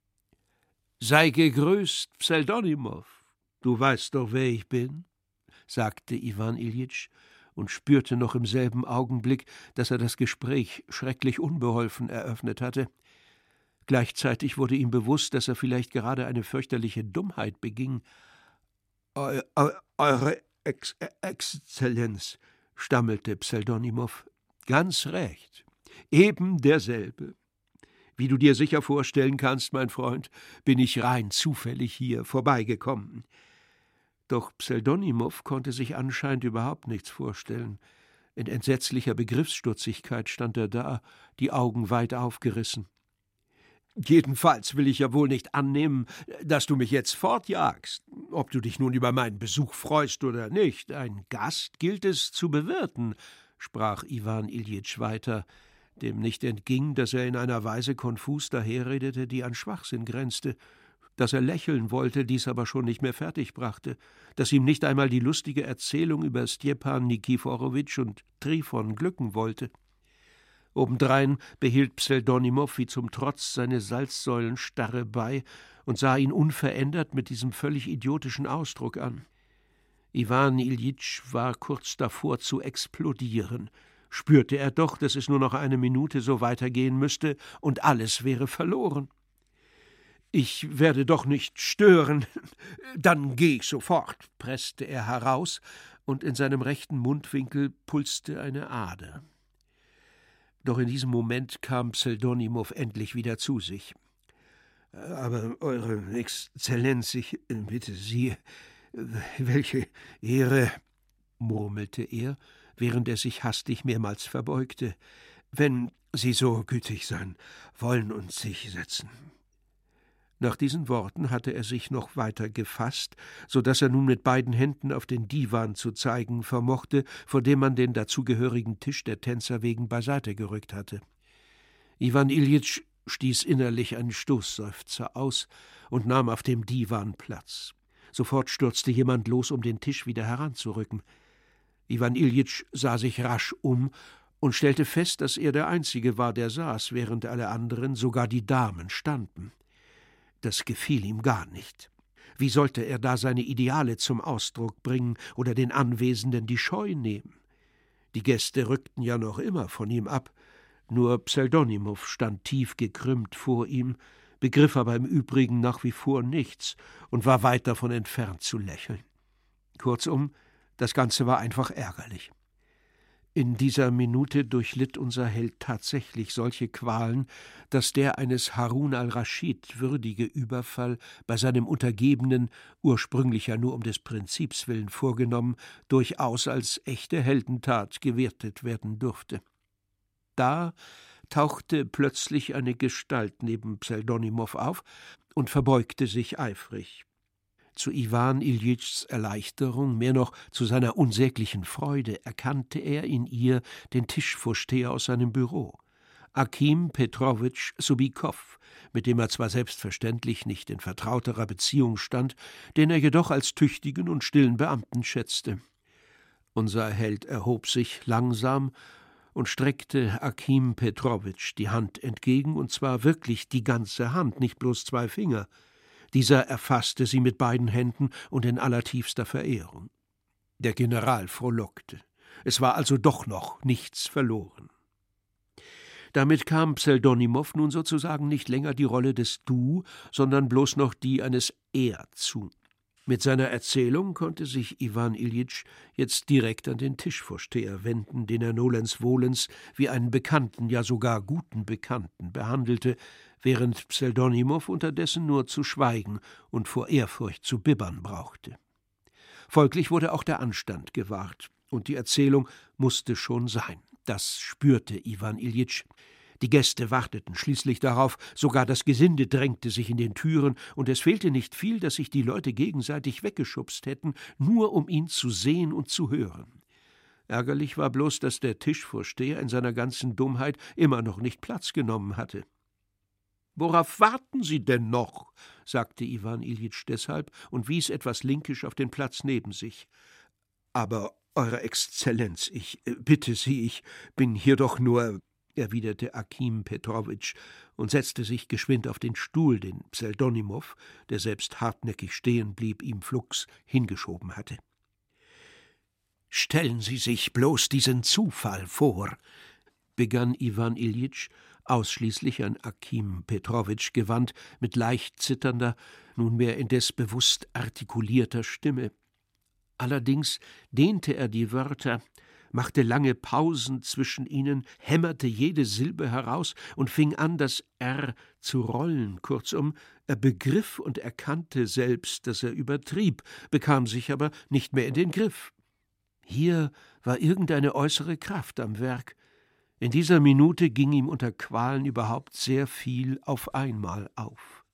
»Sei gegrüßt, Pseldonimow, du weißt doch, wer ich bin«, sagte Iwan Iljitsch und spürte noch im selben Augenblick, dass er das Gespräch schrecklich unbeholfen eröffnet hatte. Gleichzeitig wurde ihm bewusst, dass er vielleicht gerade eine fürchterliche Dummheit beging. Eu, eu, »Eure Ex Exzellenz«, stammelte Pseldonimow. »Ganz recht, eben derselbe. Wie du dir sicher vorstellen kannst, mein Freund, bin ich rein zufällig hier vorbeigekommen.« Doch Pseldonimow konnte sich anscheinend überhaupt nichts vorstellen. In entsetzlicher Begriffsstutzigkeit stand er da, die Augen weit aufgerissen. Jedenfalls will ich ja wohl nicht annehmen, dass du mich jetzt fortjagst, ob du dich nun über meinen Besuch freust oder nicht. Ein Gast gilt es zu bewirten, sprach Iwan Iljitsch weiter, dem nicht entging, dass er in einer Weise konfus daherredete, die an Schwachsinn grenzte, dass er lächeln wollte, dies aber schon nicht mehr fertig brachte, dass ihm nicht einmal die lustige Erzählung über Stjepan Nikiforowitsch und Trifon glücken wollte. Obendrein behielt Pseldonimow wie zum Trotz seine Salzsäulenstarre bei und sah ihn unverändert mit diesem völlig idiotischen Ausdruck an. Iwan Iljitsch war kurz davor zu explodieren. Spürte er doch, dass es nur noch eine Minute so weitergehen müsste und alles wäre verloren. »Ich werde doch nicht stören, dann geh ich sofort«, presste er heraus, und in seinem rechten Mundwinkel pulste eine Ader. Doch in diesem Moment kam Pseldonimow endlich wieder zu sich. »Aber Eure Exzellenz, ich bitte Sie, welche Ehre«, murmelte er, während er sich hastig mehrmals verbeugte, »wenn Sie so gütig sein wollen und sich setzen.« Nach diesen Worten hatte er sich noch weiter gefasst, so daß er nun mit beiden Händen auf den Diwan zu zeigen vermochte, vor dem man den dazugehörigen Tisch der Tänzer wegen beiseite gerückt hatte. Iwan Iljitsch stieß innerlich einen Stoßseufzer aus und nahm auf dem Diwan Platz. Sofort stürzte jemand los, um den Tisch wieder heranzurücken. Iwan Iljitsch sah sich rasch um und stellte fest, dass er der Einzige war, der saß, während alle anderen, sogar die Damen, standen. Das gefiel ihm gar nicht. Wie sollte er da seine Ideale zum Ausdruck bringen oder den Anwesenden die Scheu nehmen? Die Gäste rückten ja noch immer von ihm ab, nur Pseldonimow stand tief gekrümmt vor ihm, begriff aber im Übrigen nach wie vor nichts und war weit davon entfernt zu lächeln. Kurzum, das Ganze war einfach ärgerlich. In dieser Minute durchlitt unser Held tatsächlich solche Qualen, dass der eines Harun al-Raschid würdige Überfall bei seinem Untergebenen, ursprünglich ja nur um des Prinzips willen vorgenommen, durchaus als echte Heldentat gewertet werden durfte. Da tauchte plötzlich eine Gestalt neben Pseldonimow auf und verbeugte sich eifrig. Zu Iwan Iljitschs Erleichterung, mehr noch zu seiner unsäglichen Freude, erkannte er in ihr den Tischvorsteher aus seinem Büro, Akim Petrowitsch Subikow, mit dem er zwar selbstverständlich nicht in vertrauterer Beziehung stand, den er jedoch als tüchtigen und stillen Beamten schätzte. Unser Held erhob sich langsam und streckte Akim Petrowitsch die Hand entgegen, und zwar wirklich die ganze Hand, nicht bloß zwei Finger. Dieser erfasste sie mit beiden Händen und in allertiefster Verehrung. Der General frohlockte. Es war also doch noch nichts verloren. Damit kam Pseldonimow nun sozusagen nicht länger die Rolle des Du, sondern bloß noch die eines Er zu. Mit seiner Erzählung konnte sich Iwan Iljitsch jetzt direkt an den Tischvorsteher wenden, den er nolens volens wie einen Bekannten, ja sogar guten Bekannten behandelte, während Pseldonimow unterdessen nur zu schweigen und vor Ehrfurcht zu bibbern brauchte. Folglich wurde auch der Anstand gewahrt, und die Erzählung musste schon sein. Das spürte Iwan Iljitsch. Die Gäste warteten schließlich darauf, sogar das Gesinde drängte sich in den Türen, und es fehlte nicht viel, dass sich die Leute gegenseitig weggeschubst hätten, nur um ihn zu sehen und zu hören. Ärgerlich war bloß, dass der Tischvorsteher in seiner ganzen Dummheit immer noch nicht Platz genommen hatte. »Worauf warten Sie denn noch?« sagte Iwan Iljitsch deshalb und wies etwas linkisch auf den Platz neben sich. »Aber, Eure Exzellenz, ich bitte Sie, ich bin hier doch nur«, erwiderte Akim Petrowitsch und setzte sich geschwind auf den Stuhl, den Pseldonimow, der selbst hartnäckig stehen blieb, ihm flugs hingeschoben hatte. »Stellen Sie sich bloß diesen Zufall vor«, begann Iwan Iljitsch, ausschließlich an Akim Petrowitsch gewandt, mit leicht zitternder, nunmehr indes bewusst artikulierter Stimme. Allerdings dehnte er die Wörter, machte lange Pausen zwischen ihnen, hämmerte jede Silbe heraus und fing an, das R zu rollen. Kurzum, er begriff und erkannte selbst, dass er übertrieb, bekam sich aber nicht mehr in den Griff. Hier war irgendeine äußere Kraft am Werk. In dieser Minute ging ihm unter Qualen überhaupt sehr viel auf einmal auf.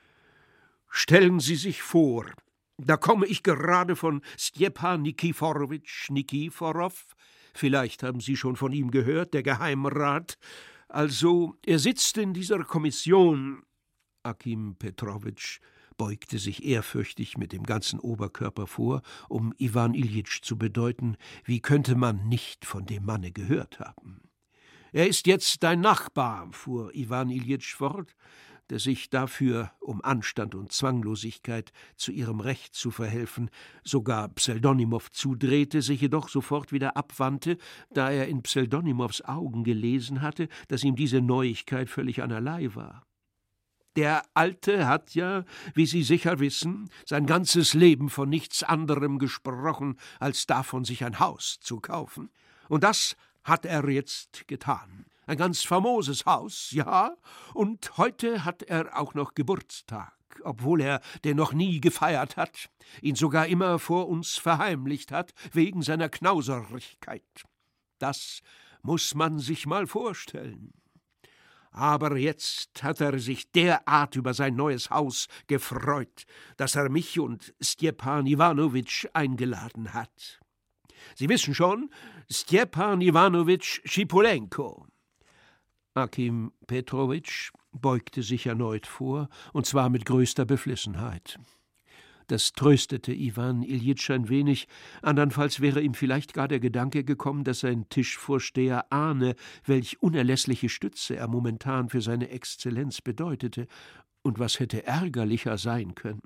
»Stellen Sie sich vor, da komme ich gerade von Stjepan Nikiforowitsch Nikiforow. Vielleicht haben Sie schon von ihm gehört, der Geheimrat. Also, er sitzt in dieser Kommission.« Akim Petrowitsch beugte sich ehrfürchtig mit dem ganzen Oberkörper vor, um Iwan Iljitsch zu bedeuten, wie könnte man nicht von dem Manne gehört haben. »Er ist jetzt dein Nachbar«, fuhr Iwan Iljitsch fort, der sich dafür, um Anstand und Zwanglosigkeit zu ihrem Recht zu verhelfen, sogar Pseldonimow zudrehte, sich jedoch sofort wieder abwandte, da er in Pseldonimows Augen gelesen hatte, dass ihm diese Neuigkeit völlig einerlei war. »Der Alte hat ja, wie Sie sicher wissen, sein ganzes Leben von nichts anderem gesprochen, als davon, sich ein Haus zu kaufen. Und das hat er jetzt getan. Ein ganz famoses Haus, ja, und heute hat er auch noch Geburtstag, obwohl er den noch nie gefeiert hat, ihn sogar immer vor uns verheimlicht hat, wegen seiner Knauserigkeit. Das muss man sich mal vorstellen. Aber jetzt hat er sich derart über sein neues Haus gefreut, dass er mich und Stjepan Iwanowitsch eingeladen hat. Sie wissen schon, Stjepan Iwanowitsch Schipulenko.« Akim Petrowitsch beugte sich erneut vor, und zwar mit größter Beflissenheit. Das tröstete Iwan Iljitsch ein wenig, andernfalls wäre ihm vielleicht gar der Gedanke gekommen, dass sein Tischvorsteher ahne, welch unerlässliche Stütze er momentan für seine Exzellenz bedeutete, und was hätte ärgerlicher sein können.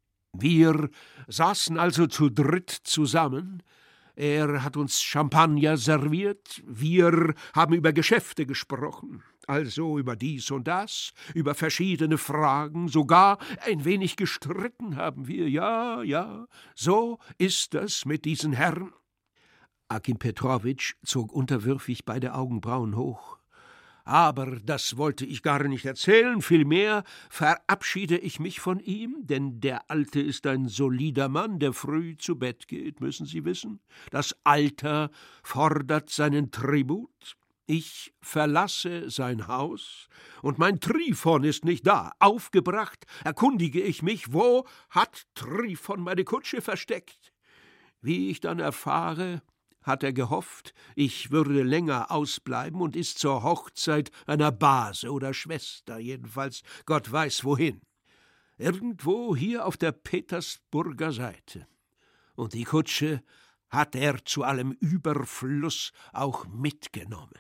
Wir saßen also zu dritt zusammen. Er hat uns Champagner serviert, wir haben über Geschäfte gesprochen, also über dies und das, über verschiedene Fragen, sogar ein wenig gestritten haben wir, ja, ja, so ist das mit diesen Herren.« Akim Petrowitsch zog unterwürfig beide Augenbrauen hoch. »Aber das wollte ich gar nicht erzählen, vielmehr verabschiede ich mich von ihm, denn der Alte ist ein solider Mann, der früh zu Bett geht, müssen Sie wissen. Das Alter fordert seinen Tribut. Ich verlasse sein Haus, und mein Trifon ist nicht da. Aufgebracht erkundige ich mich, wo hat Trifon meine Kutsche versteckt? Wie ich dann erfahre, hat er gehofft, ich würde länger ausbleiben und ist zur Hochzeit einer Base oder Schwester, jedenfalls Gott weiß wohin. Irgendwo hier auf der Petersburger Seite. Und die Kutsche hat er zu allem Überfluss auch mitgenommen.«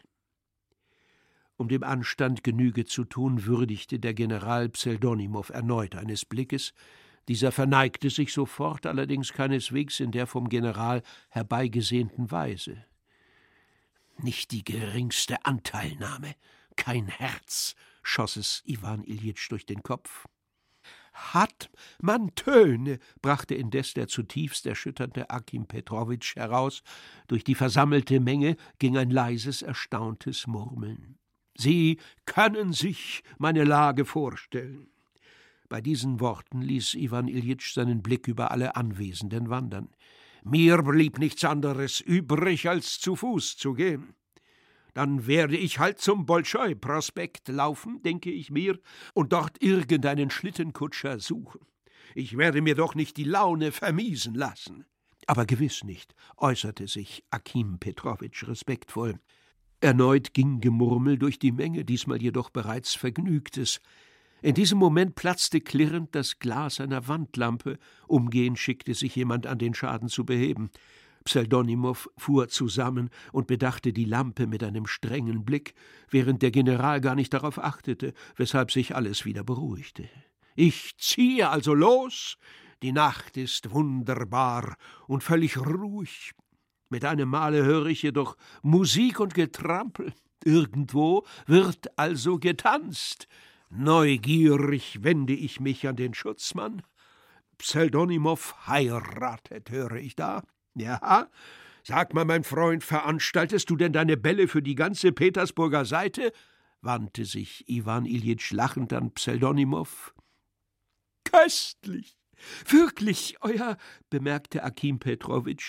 Um dem Anstand Genüge zu tun, würdigte der General Pseldonimow erneut eines Blickes. Dieser verneigte sich sofort, allerdings keineswegs in der vom General herbeigesehnten Weise. »Nicht die geringste Anteilnahme, kein Herz«, schoss es Iwan Iljitsch durch den Kopf. »Hat man Töne«, brachte indes der zutiefst erschütterte Akim Petrowitsch heraus. Durch die versammelte Menge ging ein leises, erstauntes Murmeln. »Sie können sich meine Lage vorstellen.« Bei diesen Worten ließ Iwan Iljitsch seinen Blick über alle Anwesenden wandern. »Mir blieb nichts anderes übrig, als zu Fuß zu gehen. Dann werde ich halt zum Bolschoi-Prospekt laufen, denke ich mir, und dort irgendeinen Schlittenkutscher suchen. Ich werde mir doch nicht die Laune vermiesen lassen.« »Aber gewiss nicht«, äußerte sich Akim Petrowitsch respektvoll. Erneut ging Gemurmel durch die Menge, diesmal jedoch bereits Vergnügtes. In diesem Moment platzte klirrend das Glas einer Wandlampe. Umgehend schickte sich jemand an, den Schaden zu beheben. Pseldonimow fuhr zusammen und bedachte die Lampe mit einem strengen Blick, während der General gar nicht darauf achtete, weshalb sich alles wieder beruhigte. »Ich ziehe also los. Die Nacht ist wunderbar und völlig ruhig. Mit einem Male höre ich jedoch Musik und Getrampel. Irgendwo wird also getanzt. Neugierig wende ich mich an den Schutzmann. Pseldonimow heiratet, höre ich da. Ja, sag mal, mein Freund, veranstaltest du denn deine Bälle für die ganze Petersburger Seite?« wandte sich Iwan Iljitsch lachend an Pseldonimow. »Köstlich, wirklich, euer«, bemerkte Akim Petrowitsch.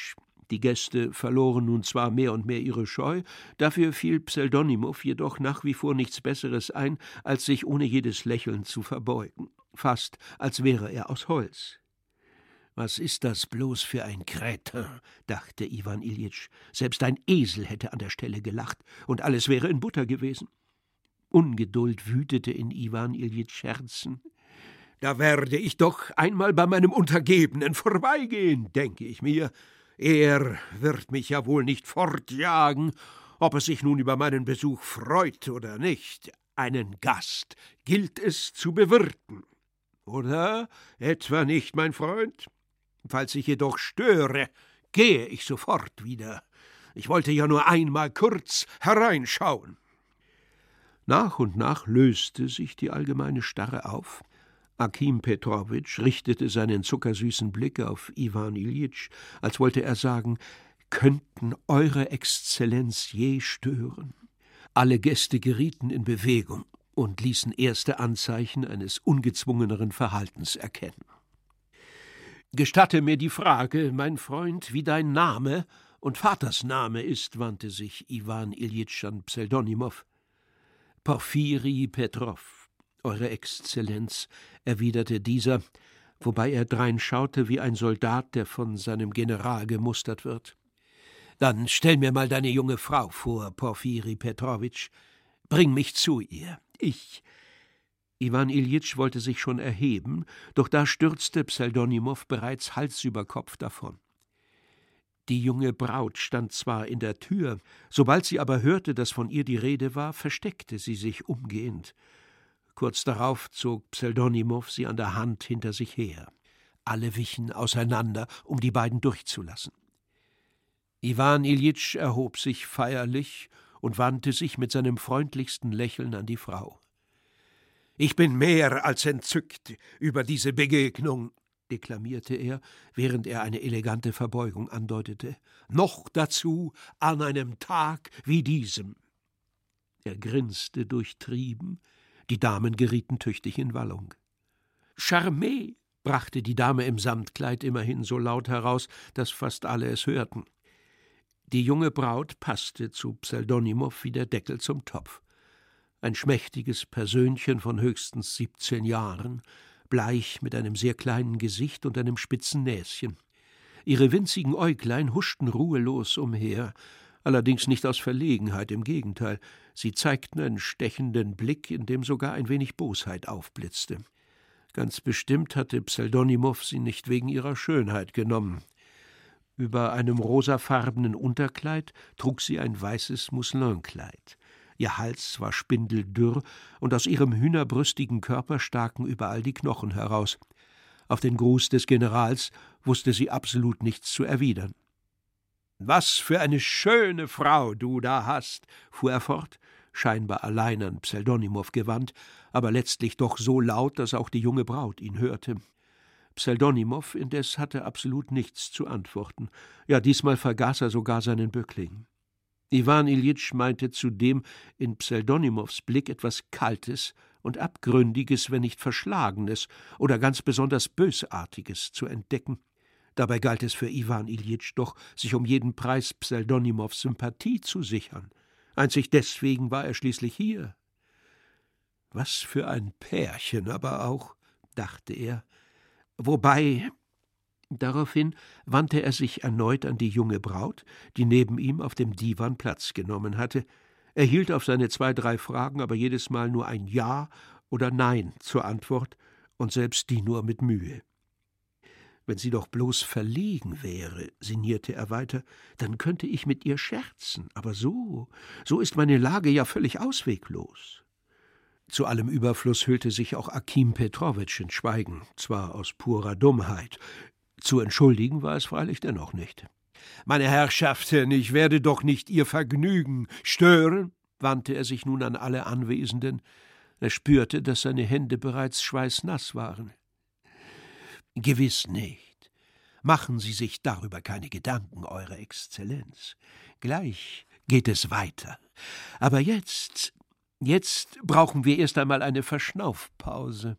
Die Gäste verloren nun zwar mehr und mehr ihre Scheu, dafür fiel Pseldonimow jedoch nach wie vor nichts Besseres ein, als sich ohne jedes Lächeln zu verbeugen, fast als wäre er aus Holz. »Was ist das bloß für ein Kretin«, dachte Iwan Iljitsch. »Selbst ein Esel hätte an der Stelle gelacht, und alles wäre in Butter gewesen.« Ungeduld wütete in Iwan Iljitschs Herzen. »Da werde ich doch einmal bei meinem Untergebenen vorbeigehen«, denke ich mir. »Er wird mich ja wohl nicht fortjagen, ob er sich nun über meinen Besuch freut oder nicht. Einen Gast gilt es zu bewirten. Oder etwa nicht, mein Freund? Falls ich jedoch störe, gehe ich sofort wieder. Ich wollte ja nur einmal kurz hereinschauen.« Nach und nach löste sich die allgemeine Starre auf. Akim Petrowitsch richtete seinen zuckersüßen Blick auf Iwan Iljitsch, als wollte er sagen, »Könnten Eure Exzellenz je stören?« Alle Gäste gerieten in Bewegung und ließen erste Anzeichen eines ungezwungeneren Verhaltens erkennen. »Gestatte mir die Frage, mein Freund, wie dein Name und Vatersname ist«, wandte sich Iwan Iljitsch an Pseldonimow. »Porfiri Petrow, Eure Exzellenz«, erwiderte dieser, wobei er dreinschaute wie ein Soldat, der von seinem General gemustert wird. »Dann stell mir mal deine junge Frau vor, Porfiri Petrowitsch. Bring mich zu ihr. Ich...« Iwan Iljitsch wollte sich schon erheben, doch da stürzte Pseldonimow bereits Hals über Kopf davon. Die junge Braut stand zwar in der Tür, sobald sie aber hörte, dass von ihr die Rede war, versteckte sie sich umgehend. Kurz darauf zog Pseldonimow sie an der Hand hinter sich her. Alle wichen auseinander, um die beiden durchzulassen. Iwan Iljitsch erhob sich feierlich und wandte sich mit seinem freundlichsten Lächeln an die Frau. »Ich bin mehr als entzückt über diese Begegnung«, deklamierte er, während er eine elegante Verbeugung andeutete. »Noch dazu an einem Tag wie diesem.« Er grinste durchtrieben, die Damen gerieten tüchtig in Wallung. »Charmé«, brachte die Dame im Samtkleid immerhin so laut heraus, dass fast alle es hörten. Die junge Braut passte zu Pseldonimow wie der Deckel zum Topf. Ein schmächtiges Persönchen von höchstens siebzehn Jahren, bleich mit einem sehr kleinen Gesicht und einem spitzen Näschen. Ihre winzigen Äuglein huschten ruhelos umher, allerdings nicht aus Verlegenheit, im Gegenteil, sie zeigten einen stechenden Blick, in dem sogar ein wenig Bosheit aufblitzte. Ganz bestimmt hatte Pseldonimow sie nicht wegen ihrer Schönheit genommen. Über einem rosafarbenen Unterkleid trug sie ein weißes Musselinkleid. Ihr Hals war spindeldürr, und aus ihrem hühnerbrüstigen Körper staken überall die Knochen heraus. Auf den Gruß des Generals wusste sie absolut nichts zu erwidern. »Was für eine schöne Frau du da hast«, fuhr er fort, scheinbar allein an Pseldonimow gewandt, aber letztlich doch so laut, dass auch die junge Braut ihn hörte. Pseldonimow indes hatte absolut nichts zu antworten. Ja, diesmal vergaß er sogar seinen Bückling. Iwan Iljitsch meinte zudem in Pseldonimows Blick etwas Kaltes und Abgründiges, wenn nicht Verschlagenes oder ganz besonders Bösartiges zu entdecken. Dabei galt es für Iwan Iljitsch doch, sich um jeden Preis Pseldonimows Sympathie zu sichern. Einzig deswegen war er schließlich hier. »Was für ein Pärchen aber auch«, dachte er, wobei... Daraufhin wandte er sich erneut an die junge Braut, die neben ihm auf dem Diwan Platz genommen hatte. Er hielt auf seine zwei, drei Fragen aber jedes Mal nur ein Ja oder Nein zur Antwort, und selbst die nur mit Mühe. »Wenn sie doch bloß verlegen wäre«, sinnierte er weiter, »dann könnte ich mit ihr scherzen, aber so, so ist meine Lage ja völlig ausweglos.« Zu allem Überfluss hüllte sich auch Akim Petrowitsch in Schweigen, zwar aus purer Dummheit. Zu entschuldigen war es freilich dennoch nicht. »Meine Herrschaften, ich werde doch nicht Ihr Vergnügen stören«, wandte er sich nun an alle Anwesenden. Er spürte, dass seine Hände bereits schweißnass waren. »Gewiss nicht. Machen Sie sich darüber keine Gedanken, Eure Exzellenz. Gleich geht es weiter. Aber jetzt, jetzt brauchen wir erst einmal eine Verschnaufpause«,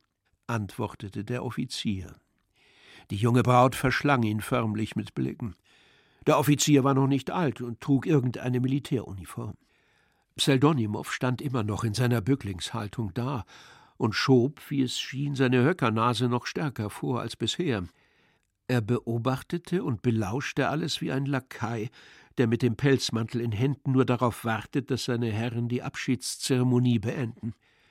antwortete der Offizier. Die junge Braut verschlang ihn förmlich mit Blicken. Der Offizier war noch nicht alt und trug irgendeine Militäruniform. Pseldonimow stand immer noch in seiner Bücklingshaltung da und schob, wie es schien, seine Höckernase noch stärker vor als bisher. Er beobachtete und belauschte alles wie ein Lakai, der mit dem Pelzmantel in Händen nur darauf wartet, dass seine Herren die Abschiedszeremonie beenden.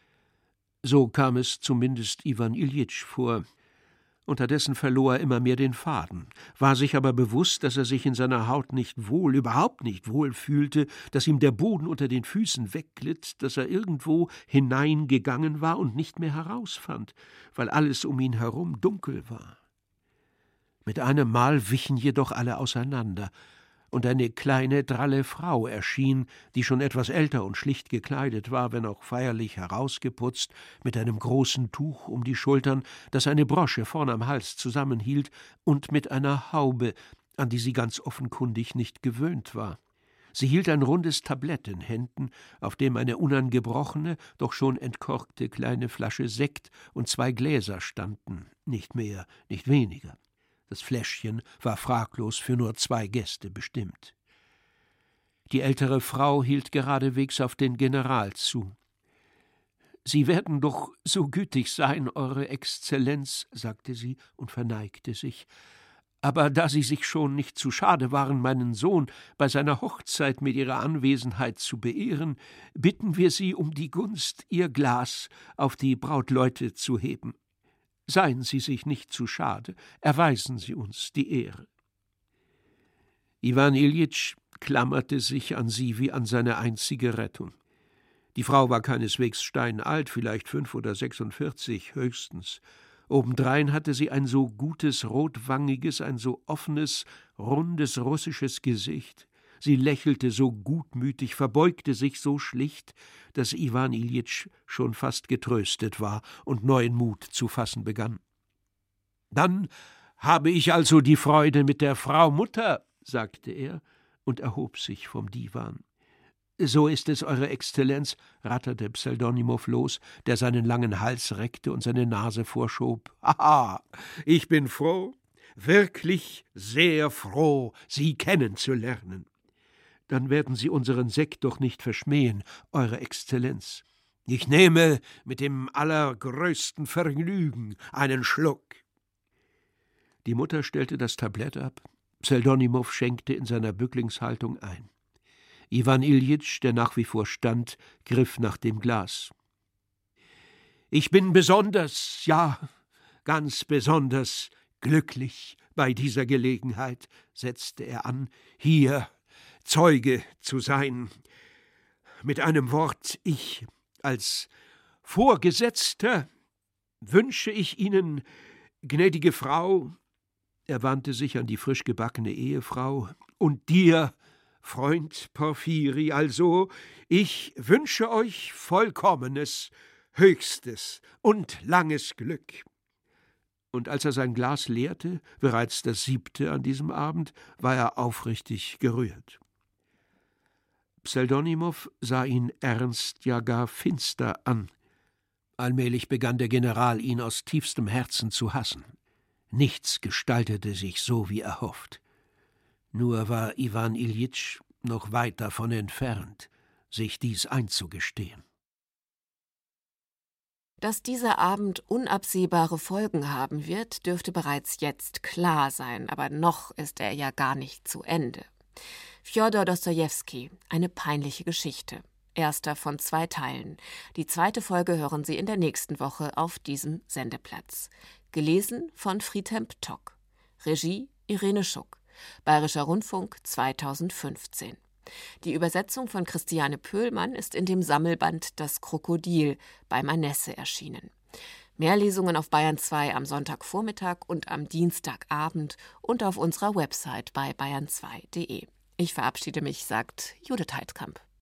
So kam es zumindest Iwan Iljitsch vor. Unterdessen verlor er immer mehr den Faden, war sich aber bewusst, dass er sich in seiner Haut nicht wohl, überhaupt nicht wohl fühlte, dass ihm der Boden unter den Füßen wegglitt, dass er irgendwo hineingegangen war und nicht mehr herausfand, weil alles um ihn herum dunkel war. Mit einem Mal wichen jedoch alle auseinander, und eine kleine, dralle Frau erschien, die schon etwas älter und schlicht gekleidet war, wenn auch feierlich herausgeputzt, mit einem großen Tuch um die Schultern, das eine Brosche vorn am Hals zusammenhielt, und mit einer Haube, an die sie ganz offenkundig nicht gewöhnt war. Sie hielt ein rundes Tablett in Händen, auf dem eine unangebrochene, doch schon entkorkte kleine Flasche Sekt und zwei Gläser standen, nicht mehr, nicht weniger. Das Fläschchen war fraglos für nur zwei Gäste bestimmt. Die ältere Frau hielt geradewegs auf den General zu. »Sie werden doch so gütig sein, Eure Exzellenz«, sagte sie und verneigte sich. »Aber da Sie sich schon nicht zu schade waren, meinen Sohn bei seiner Hochzeit mit Ihrer Anwesenheit zu beehren, bitten wir Sie um die Gunst, Ihr Glas auf die Brautleute zu heben. Seien Sie sich nicht zu schade, erweisen Sie uns die Ehre.« Iwan Iljitsch klammerte sich an sie wie an seine einzige Rettung. Die Frau war keineswegs steinalt, vielleicht fünf oder sechsundvierzig höchstens. Obendrein hatte sie ein so gutes, rotwangiges, ein so offenes, rundes russisches Gesicht. Sie lächelte so gutmütig, verbeugte sich so schlicht, dass Iwan Iljitsch schon fast getröstet war und neuen Mut zu fassen begann. »Dann habe ich also die Freude mit der Frau Mutter«, sagte er und erhob sich vom Diwan. »So ist es, Eure Exzellenz«, ratterte Pseldonimow los, der seinen langen Hals reckte und seine Nase vorschob. »Aha, ich bin froh, wirklich sehr froh, Sie kennenzulernen. Dann werden Sie unseren Sekt doch nicht verschmähen, Eure Exzellenz. Ich nehme mit dem allergrößten Vergnügen einen Schluck.« Die Mutter stellte das Tablett ab. Pseldonimow schenkte in seiner Bücklingshaltung ein. Iwan Iljitsch, der nach wie vor stand, griff nach dem Glas. »Ich bin besonders, ja, ganz besonders glücklich bei dieser Gelegenheit«, setzte er an, »hier Zeuge zu sein. Mit einem Wort, ich als Vorgesetzter wünsche ich Ihnen, gnädige Frau«, er wandte sich an die frisch gebackene Ehefrau, »und dir, Freund Porphyri, also, ich wünsche euch vollkommenes, höchstes und langes Glück.« Und als er sein Glas leerte, bereits das siebte an diesem Abend, war er aufrichtig gerührt. Pseldonimow sah ihn ernst, ja gar finster an. Allmählich begann der General, ihn aus tiefstem Herzen zu hassen. Nichts gestaltete sich so, wie erhofft. Nur war Iwan Iljitsch noch weit davon entfernt, sich dies einzugestehen. Dass dieser Abend unabsehbare Folgen haben wird, dürfte bereits jetzt klar sein, aber noch ist er ja gar nicht zu Ende. Fjodor Dostojewski, eine peinliche Geschichte. Erster von zwei Teilen. Die zweite Folge hören Sie in der nächsten Woche auf diesem Sendeplatz. Gelesen von Friedhelm Ptock. Regie Irene Schuck. Bayerischer Rundfunk zweitausendfünfzehn. Die Übersetzung von Christiane Pöhlmann ist in dem Sammelband Das Krokodil bei Manesse erschienen. Mehr Lesungen auf Bayern zwei am Sonntagvormittag und am Dienstagabend und auf unserer Website bei bayern zwei punkt de. Ich verabschiede mich, sagt Judith Heidkamp.